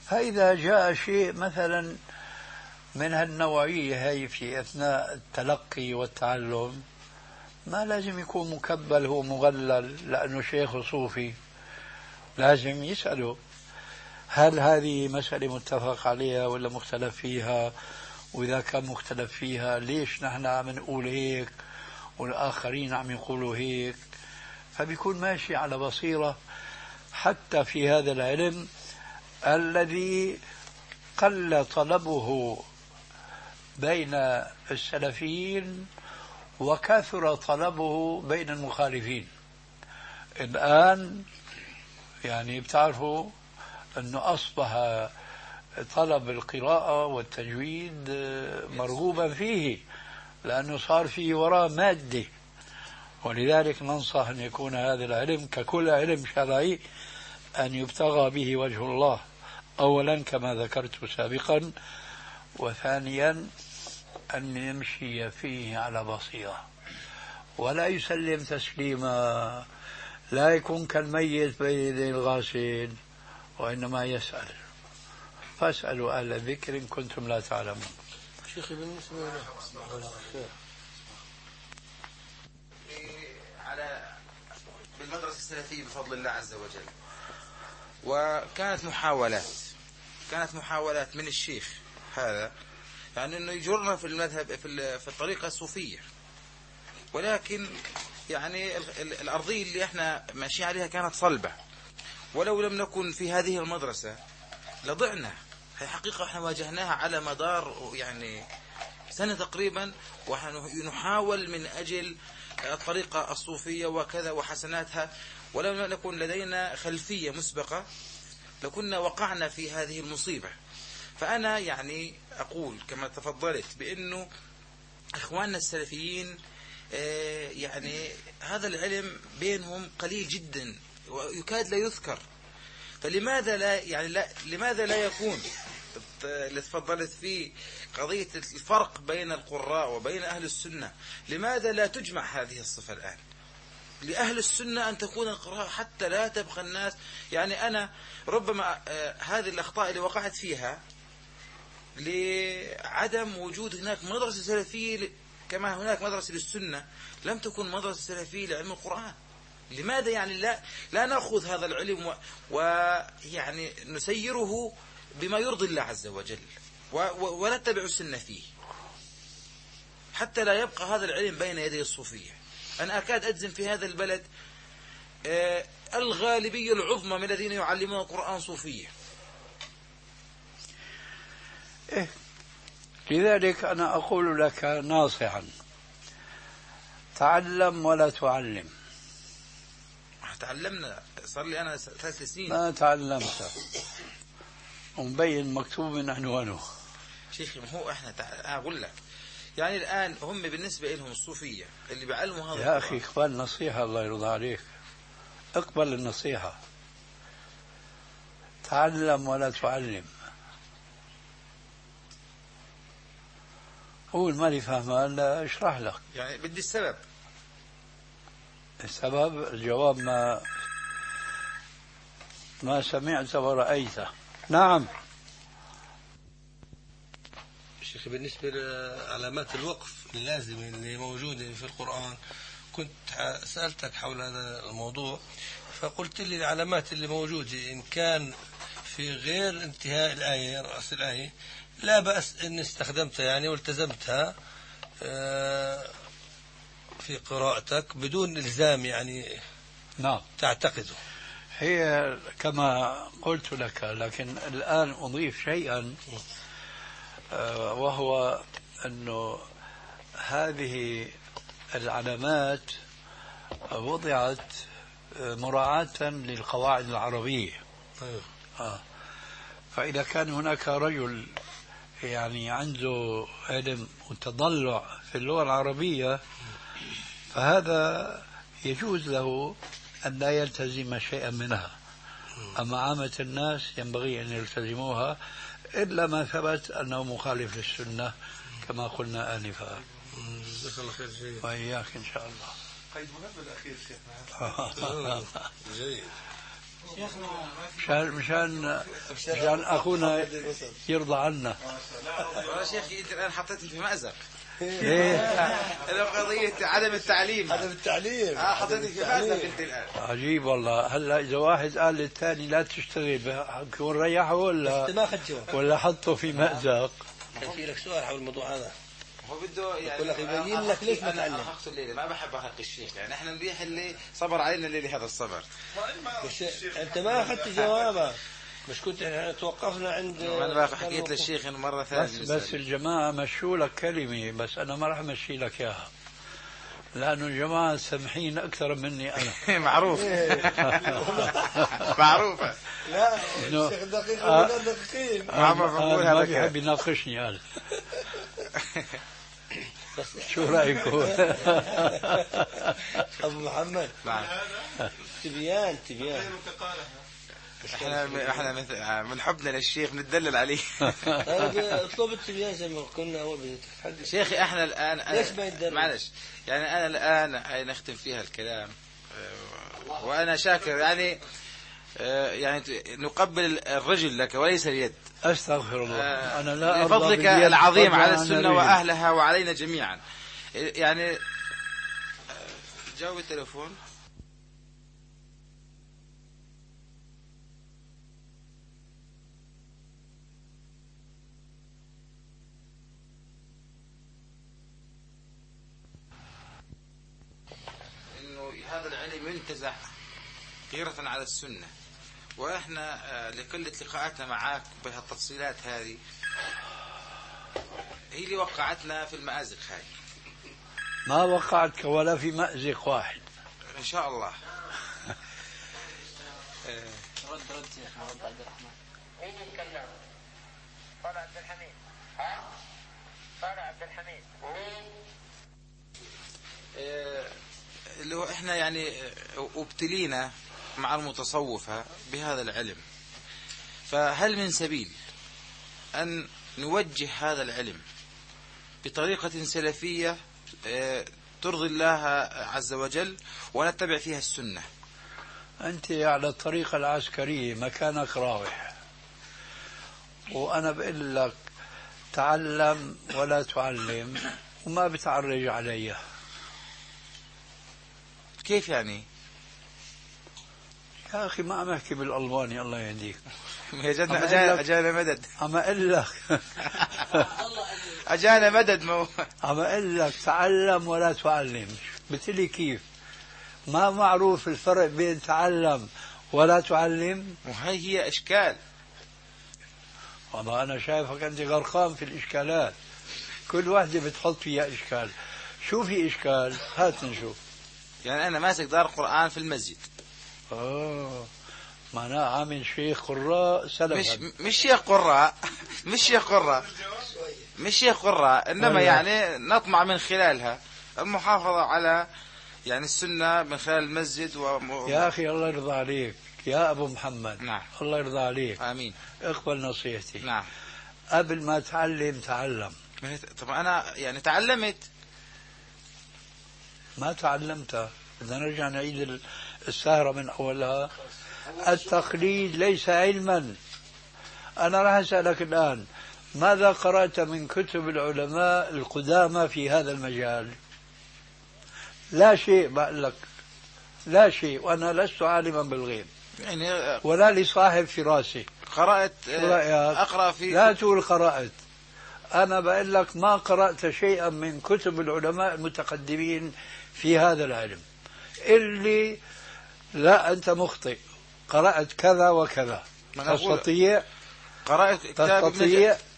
S3: فإذا جاء شيء مثلا من هالنوعية هي في أثناء التلقي والتعلم، ما لازم يكون مكبل هو مغلل لأنه شيخ صوفي، لازم يسأله هل هذه مسألة متفق عليها ولا مختلف فيها، وإذا كان مختلف فيها ليش نحن عم نقول هيك والآخرين عم يقولوا هيك. فبيكون ماشي على بصيرة حتى في هذا العلم الذي قل طلبه بين السلفيين وكثر طلبه بين المخالفين. الآن يعني بتعرفوا أنه أصبح طلب القراءة والتجويد مرغوبا فيه لأنه صار فيه وراء مادة، ولذلك ننصح أن يكون هذا العلم ككل علم شرعي أن يبتغى به وجه الله أولا كما ذكرت سابقا، وثانيا أن يمشي فيه على بصيرة ولا يسلم تسليما، لا يكون كالميت بين يدي الغاسل، وإنما يسأل. فاسألوا أهل الذكر إن كنتم لا تعلمون.
S7: شيخي بالنسبة
S2: على بالمدرسة السلفية بفضل الله عز وجل، وكانت محاولات كانت محاولات من الشيخ هذا يعني انه يجرنا في المذهب في في الطريقة الصوفية، ولكن يعني الأرضية اللي احنا ماشيين عليها كانت صلبة، ولو لم نكن في هذه المدرسة لضعنا. هي حقيقة احنا واجهناها على مدار يعني سنة تقريبا، ونحاول من أجل الطريقة الصوفية وكذا وحسناتها، ولو لم نكن لدينا خلفية مسبقة لكنا وقعنا في هذه المصيبة. فأنا يعني أقول كما تفضلت بأنه إخواننا السلفيين يعني هذا العلم بينهم قليل جدا ويكاد لا يذكر، فلماذا لا يعني لا لماذا لا يكون اللي تفضلت فيه قضية الفرق بين القراء وبين أهل السنة، لماذا لا تجمع هذه الصفة الآن؟ لأهل السنة أن تكون القراءة حتى لا تبقى الناس يعني أنا ربما هذه الأخطاء اللي وقعت فيها لعدم وجود هناك مدرسة سلفية كما هناك مدرسة للسنة، لم تكن مدرسة سلفية لعلم القرآن. لماذا يعني لا لا نأخذ هذا العلم ويعني نسيره بما يرضي الله عز وجل ونتبع السنة فيه حتى لا يبقى هذا العلم بين يدي الصوفية؟ أنا أكاد أجزم في هذا البلد آه الغالبية العظمى من الذين يعلمون القرآن صوفية.
S3: إيه؟ لذلك أنا أقول لك ناصحا تعلم ولا تعلم.
S2: تعلمنا، صار لي أنا ثلاث سنين
S3: ما تعلمت ومبين مكتوب من عنوانه.
S2: شيخي ما هو إحنا تع... أقول لك يعني الآن هم بالنسبة لهم الصوفية اللي بيعلموا هذا
S3: يا أخي اقبل نصيحة الله يرضى عليك، اقبل النصيحة، تعلم ولا تعلم. قول ماني فاهمة لا اشرح لك.
S2: يعني بدي السبب.
S3: السبب الجواب ما ما سمعت ورأيت. نعم
S7: شيخ بالنسبة لعلامات الوقف اللازمة اللي موجودة في القرآن، كنت سألتك حول هذا الموضوع فقلت لي العلامات اللي موجودة إن كان في غير انتهاء الآية رأس الآية لا بأس إن استخدمتها يعني والتزمتها في قراءتك بدون إلزام يعني
S3: نعم
S7: تعتقده.
S3: هي كما قلت لك، لكن الآن أضيف شيئا وهو أنه هذه العلامات وضعت مراعاة للقواعد العربية. آه. فإذا كان هناك رجل يعني عنده علم وتضلع في اللغة العربية فهذا يجوز له أن لا يلتزم شيئا منها، أما عامة الناس ينبغي أن يلتزموها إلا ما ثبت أنه مخالف للسنة كما قلنا آنفا.
S7: جزاك الله خير. جيد.
S3: وإياك إن شاء الله.
S4: قيد مهم الأخير شيخنا.
S7: جيد.
S3: مشان مشان مشان اخونا يرضى عنا.
S2: والله شيخي انت الان حطيتني في مأزق.
S3: ليه؟
S2: قضية عدم التعليم.
S7: عدم التعليم.
S2: اه حطيتني في مأزق انت الان.
S3: عجيب والله. هلا اذا واحد قال للثاني لا تشتغل بكون ريحه ولا
S7: ما اخذته
S3: ولا حطه في مأزق؟
S7: في لك سؤال حول الموضوع هذا.
S2: هو بده يعني
S7: يقول لك يبين لك ليش ما تعلم.
S2: أنا الليلة ما بحب أحرق الشيخ يعني احنا نريح اللي صبر علينا الليلة هذا الصبر.
S7: انت ما اخذت جوابه. مش كنت احنا توقفنا عند
S2: انا بقى حكيت للشيخ انه مرة ثانية.
S3: بس, بس الجماعة مشوا لك كلمة بس انا ما راح امشي لك اياها. لانه الجماعة سمحين اكثر مني انا.
S2: معروف. معروفة.
S7: لا الشيخ دقيق ولا دقيقين.
S3: ما بيحب يناقشني قال. شو رايكم؟
S7: ابو محمد.
S2: نعم.
S7: تبيان تبيان.
S2: احنا احنا من حبنا للشيخ نتدلل عليه.
S7: اطلب التبيان زي ما كنا اول بنتحدث.
S2: شيخي احنا الان
S7: ليش ما يتدلل؟
S2: معلش يعني انا الان نختم فيها الكلام وانا شاكر يعني يعني نقبل الرجل لك وليس اليد.
S3: استغفر الله. انا لا ارضى
S2: بفضلك العظيم على السنة واهلها وعلينا جميعا. يعني جاوب التليفون. انه هذا العلم ينتزع غيرة على السنة، واحنا لقلة لقاءاتنا معاك بهالتفصيلات هذه هي اللي وقعتنا في المأزق هاي.
S3: ما وقعتك ولا في مأزق واحد
S2: ان شاء الله.
S8: رد رد شيخ رد عبد الرحمن. مين يتكلم؟ طارق عبد الحميد. ها؟ طارق عبد الحميد. مين؟
S2: اللي هو احنا يعني ابتلينا مع المتصوفة بهذا العلم، فهل من سبيل أن نوجه هذا العلم بطريقة سلفية ترضي الله عز وجل ونتبع فيها السنة؟
S3: أنت على الطريقة العسكرية مكانك راوح، وأنا بقول لك تعلم ولا تعلم وما بتعرج علي.
S2: كيف يعني؟
S3: يا أخي ما عم أحكي بالألباني الله يهديك.
S2: أجانا أجانا أجانا مدد.
S3: عم أقول لك
S2: أجانا مدد مو.
S3: عم أقول لك تعلم ولا تعلم. بتقولي كيف؟ ما معروف الفرق بين تعلم ولا تعلم؟
S2: وهي هي إشكال.
S3: والله أنا شايفك أنت غرقان في الإشكالات، كل واحدة بتحط فيها إشكال. شو في إشكال؟ هات نشوف.
S2: يعني أنا ماسك دار القرآن في المسجد.
S3: آه معناه عامل شيخ قراء سلفا.
S2: مش مش شيخ قراء مش شيخ قراء مش شيخ قراء إنما يعني نطمع من خلالها المحافظة على يعني السنة من خلال المسجد و...
S3: يا أخي الله يرضى عليك يا أبو محمد.
S2: نعم.
S3: الله يرضى عليك.
S2: آمين.
S3: اقبل نصيحتي.
S2: نعم.
S3: قبل ما تعلم تعلم.
S2: طب أنا يعني تعلمت.
S3: ما تعلمت. إذا نرجع نعيد السهرة من أولها. التقليد ليس علما. أنا راح أسألك الآن ماذا قرأت من كتب العلماء القدامى في هذا المجال؟ لا شيء بقول لك، لا شيء، وأنا لست عالما بالغيب
S2: يعني
S3: ولا لصاحب فراسي.
S2: قرأت أقرأ في
S3: لا تقول قرأت. أنا بقول لك ما قرأت شيئا من كتب العلماء المتقدمين في هذا العلم اللي لا أنت مخطئ قرأت كذا وكذا. تستطيع
S2: قرأت كتاب
S3: تستطيع
S2: ابن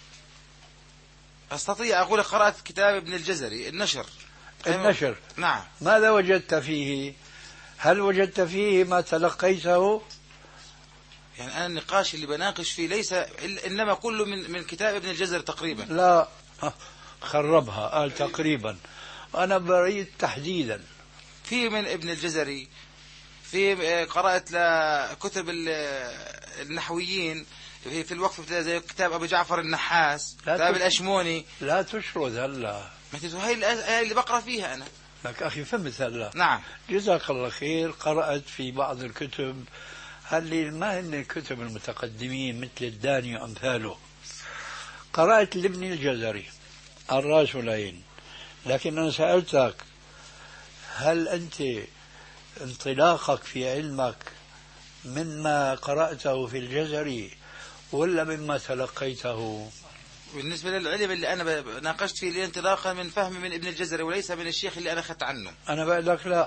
S2: أستطيع أقول قرأت كتاب ابن الجزري النشر.
S3: النشر.
S2: نعم.
S3: ماذا وجدت فيه؟ هل وجدت فيه ما تلقيته؟
S2: يعني أنا النقاش اللي بناقش فيه ليس إنما كله من من كتاب ابن الجزري تقريبا.
S3: لا خربها قال تقريبا. أنا بريد تحديدا.
S2: في من ابن الجزري، في قرأت لكتب النحويين في الوقف زي كتاب أبو جعفر النحاس، كتاب الأشموني.
S3: لا تشرد هلا.
S2: هاي اللي بقرأ فيها أنا.
S3: لك أخي فهمت هلا.
S2: نعم.
S3: جزاك الله خير. قرأت في بعض الكتب هل ما هن الكتب المتقدمين مثل الداني وأمثاله؟ قرأت لابن الجزري الراس والعين، لكن أنا سألتك هل أنت انطلاقك في علمك مما قرأته في الجزري ولا مما تلقيته؟
S2: بالنسبة للعلم اللي أنا ناقشت فيه اللي انطلاقا من فهمي من ابن الجزري وليس من الشيخ اللي أنا أخذت عنه.
S3: أنا بقول لك لا.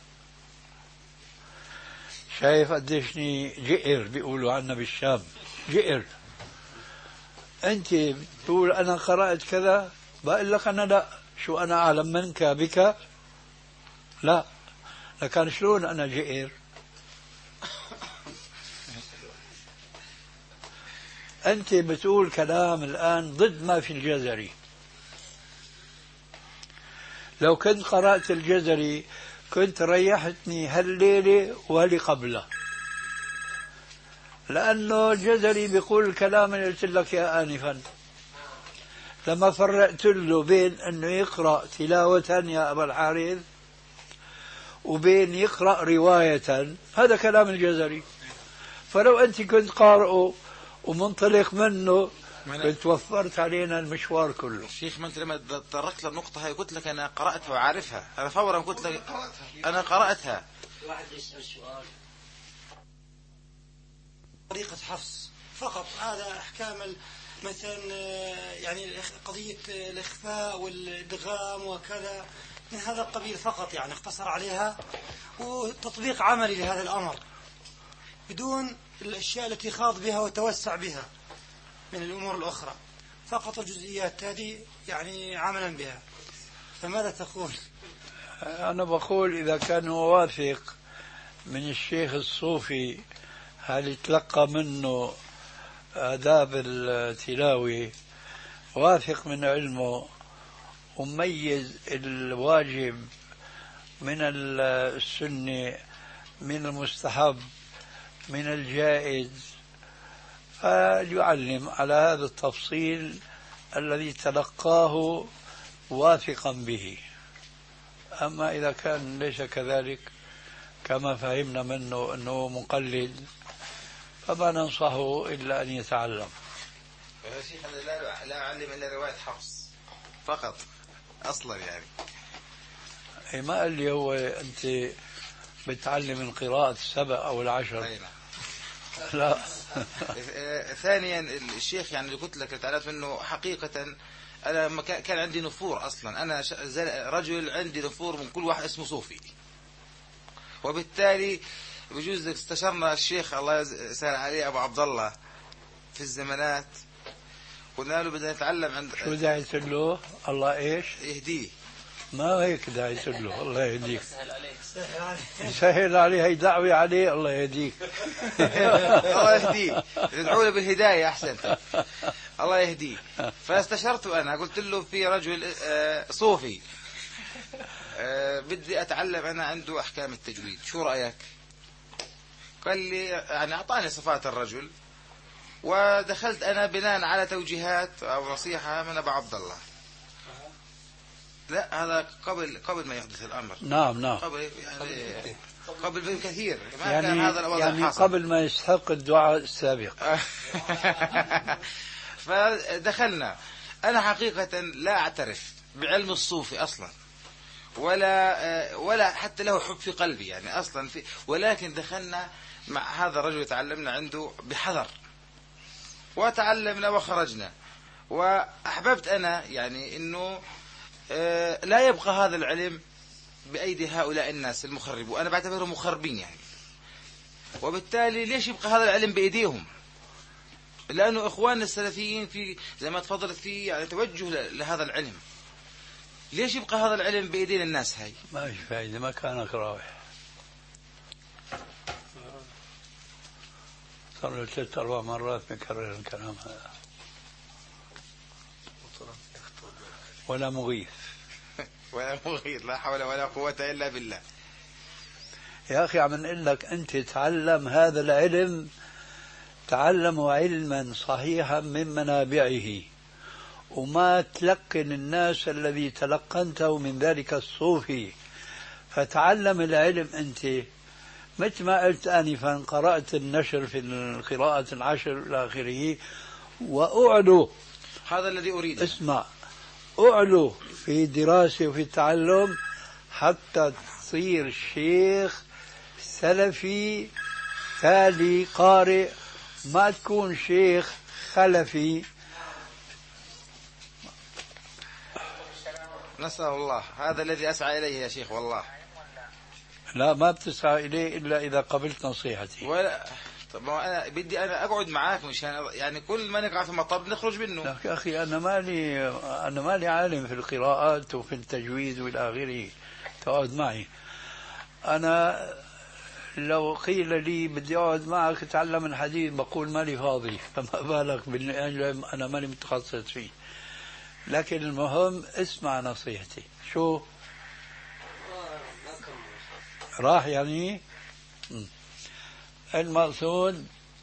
S3: شايف قديشني جئر بيقولوا عنا بالشام، جئر. أنت بتقول أنا قرأت كذا، بقول لك أنا لا. شو أنا أعلم منك بك؟ لا. لكن شلون أنا جئر؟ أنت بتقول كلام الآن ضد ما في الجزري. لو كنت قرأت الجزري كنت ريحتني هالليلة وهاللي قبله، لأنه الجزري بيقول الكلام اللي قلت لك يا آنفا. لما فرقت له بين أنه يقرأ تلاوة يا أبا الحارث وبين يقرأ رواية، هذا كلام الجزري. فلو أنت كنت قارئه ومنطلق منه كنت وفرت علينا المشوار كله.
S2: شيخ، ما انت لما تطرقت للنقطة هاي قلت لك أنا قرأتها وعارفها، أنا فورا قلت لك أنا قرأتها.
S5: واحد يسأل سؤال.
S6: طريقة حفص فقط، هذا أحكام مثلا يعني قضية الإخفاء والإدغام وكذا من هذا القبيل فقط، يعني اختصر عليها وتطبيق عملي لهذا الأمر بدون الأشياء التي خاض بها وتوسع بها من الأمور الأخرى، فقط الجزئيات هذه يعني عملا بها. فماذا تقول؟
S3: أنا بقول إذا كان واثق من الشيخ الصوفي هل يتلقى منه آداب التلاوة، واثق من علمه وميز الواجب من السنة من المستحب من الجائز، فليعلم على هذا التفصيل الذي تلقاه واثقا به. أما إذا كان ليس كذلك كما فهمنا منه أنه مقلد فما ننصحه إلا أن يتعلم.
S2: يا شيخ أنا لا, لا أعلم إلا رواية حفص فقط أصلا يعني.
S3: إيه ما قال لي هو أنت بتعلم القراءة السبع أو العشر؟
S2: أين.
S3: لا.
S2: ثانيا الشيخ يعني اللي قلت لك تعرف أنه حقيقة أنا كان عندي نفور أصلا، أنا رجل عندي نفور من كل واحد اسمه صوفي، وبالتالي بجوز استشرنا الشيخ الله يسهل عليه أبو عبد الله في الزمانات، قلنا له بدنا نتعلم عند
S3: شو دعيت له؟ الله إيش
S2: يهديه.
S3: ما هيك دعيت له الله يهديك. سهل عليه، هي دعوة عليه الله يهديك.
S2: الله يهديه، ندعو له بالهداية أحسن. الله يهديه. فاستشرته أنا قلت له في رجل صوفي بدي أتعلم أنا عنده أحكام التجويد، شو رأيك؟ قال لي يعني أعطاني صفات الرجل، ودخلت أنا بناء على توجيهات أو نصيحة من أبو عبد الله. لا هذا قبل قبل ما يحدث الأمر.
S3: نعم نعم.
S2: قبل يعني قبل بكثير ما
S3: يعني
S2: كان هذا الوضع
S3: يعني
S2: حاصل.
S3: قبل ما يستحق الدعاء السابق.
S2: فدخلنا. أنا حقيقة لا أعترف بعلم الصوفي أصلا، ولا ولا حتى له حب في قلبي يعني أصلا في، ولكن دخلنا مع هذا الرجل تعلمنا عنده بحذر وتعلمنا وخرجنا، وأحببت أنا يعني إنه لا يبقى هذا العلم بأيدي هؤلاء الناس المخربين، وأنا بعتبرهم مخربين يعني، وبالتالي ليش يبقى هذا العلم بأيديهم؟ لأنه إخواننا السلفيين في زي ما تفضلت في يعني توجه لهذا العلم، ليش يبقى هذا العلم بأيدين الناس هاي؟
S3: ما في فايدة، ما كانك راوح. صار له ثلاث أربع مرات بكرر الكلام هذا. ولا مغيث.
S2: ولا مغيث، لا حول ولا قوة إلا بالله.
S3: يا أخي عم نقول لك أنت تعلم هذا العلم، تعلموا علما صحيحا من منابعه، وما تلقن الناس الذي تلقنته من ذلك الصوفي، فتعلم العلم أنت مثل ما قلت آنفا قرأت النشر في القراءة العشر إلى آخره، وأعلو
S2: هذا الذي أريده.
S3: اسمع، أعلو في دراسة وفي التعلم حتى تصير شيخ سلفي تالي قارئ، ما تكون شيخ خلفي.
S2: نسأل الله، هذا الذي أسعى إليه يا شيخ والله.
S3: لا، ما بتسعى إليه إلا إذا قبلت نصيحتي.
S2: ولا طب أنا بدي أنا أقعد معاك مشان يعني كل ما نقع في مطب نخرج منه.
S3: لك يا أخي أنا مالي أنا مالي عالم في القراءات وفي التجويد والى آخره تقعد معي. أنا لو قيل لي بدي أقعد معك أتعلم الحديث بقول مالي فاضي، فما بالك بالعلم أنا مالي متخصص فيه. لكن المهم اسمع نصيحتي. شو راح يعني المقصود؟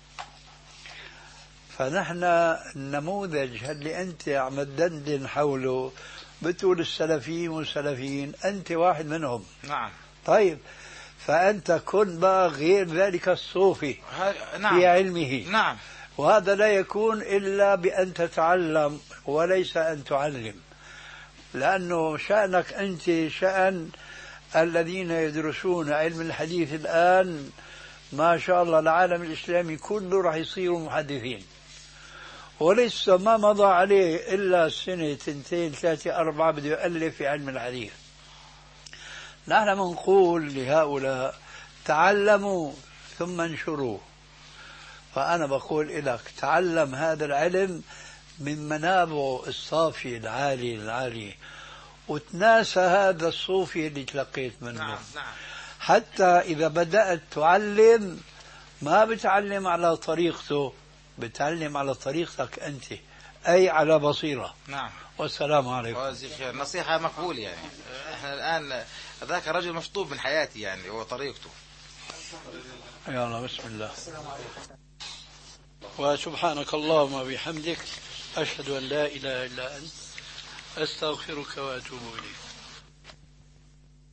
S3: فنحن النموذج اللي أنت عم تدندن حوله بتقول السلفيين والسلفيين، أنت واحد منهم.
S2: نعم.
S3: طيب فأنت كن بقى غير ذلك الصوفي
S2: نعم.
S3: في علمه.
S2: نعم.
S3: وهذا لا يكون إلا بأن تتعلم وليس أن تعلم، لأنه شأنك أنت شأن الذين يدرسون علم الحديث الآن ما شاء الله العالم الإسلامي كله راح يصيروا محدثين، ولسه ما مضى عليه إلا سنة تنتين ثلاثة أربعة بده يؤلف في علم الحديث. نحن منقول لهؤلاء تعلموا ثم انشروا. فأنا بقول لك تعلم هذا العلم من منابعه الصافي العالي العالي، وتناسى هذا الصوفي اللي تلقيت منه.
S2: نعم. نعم.
S3: حتى إذا بدأت تعلم ما بتعلم على طريقته، بتعلم على طريقتك أنت، أي على بصيرة.
S2: نعم.
S3: والسلام عليكم.
S2: نصيحة مقبول يعني. احنا الآن ذاك رجل مشطوب من حياتي يعني هو طريقته.
S3: يلا بسم الله. وسبحانك اللهم وبحمدك أشهد أن لا إله إلا أنت أستغفرك وأتوب إليك.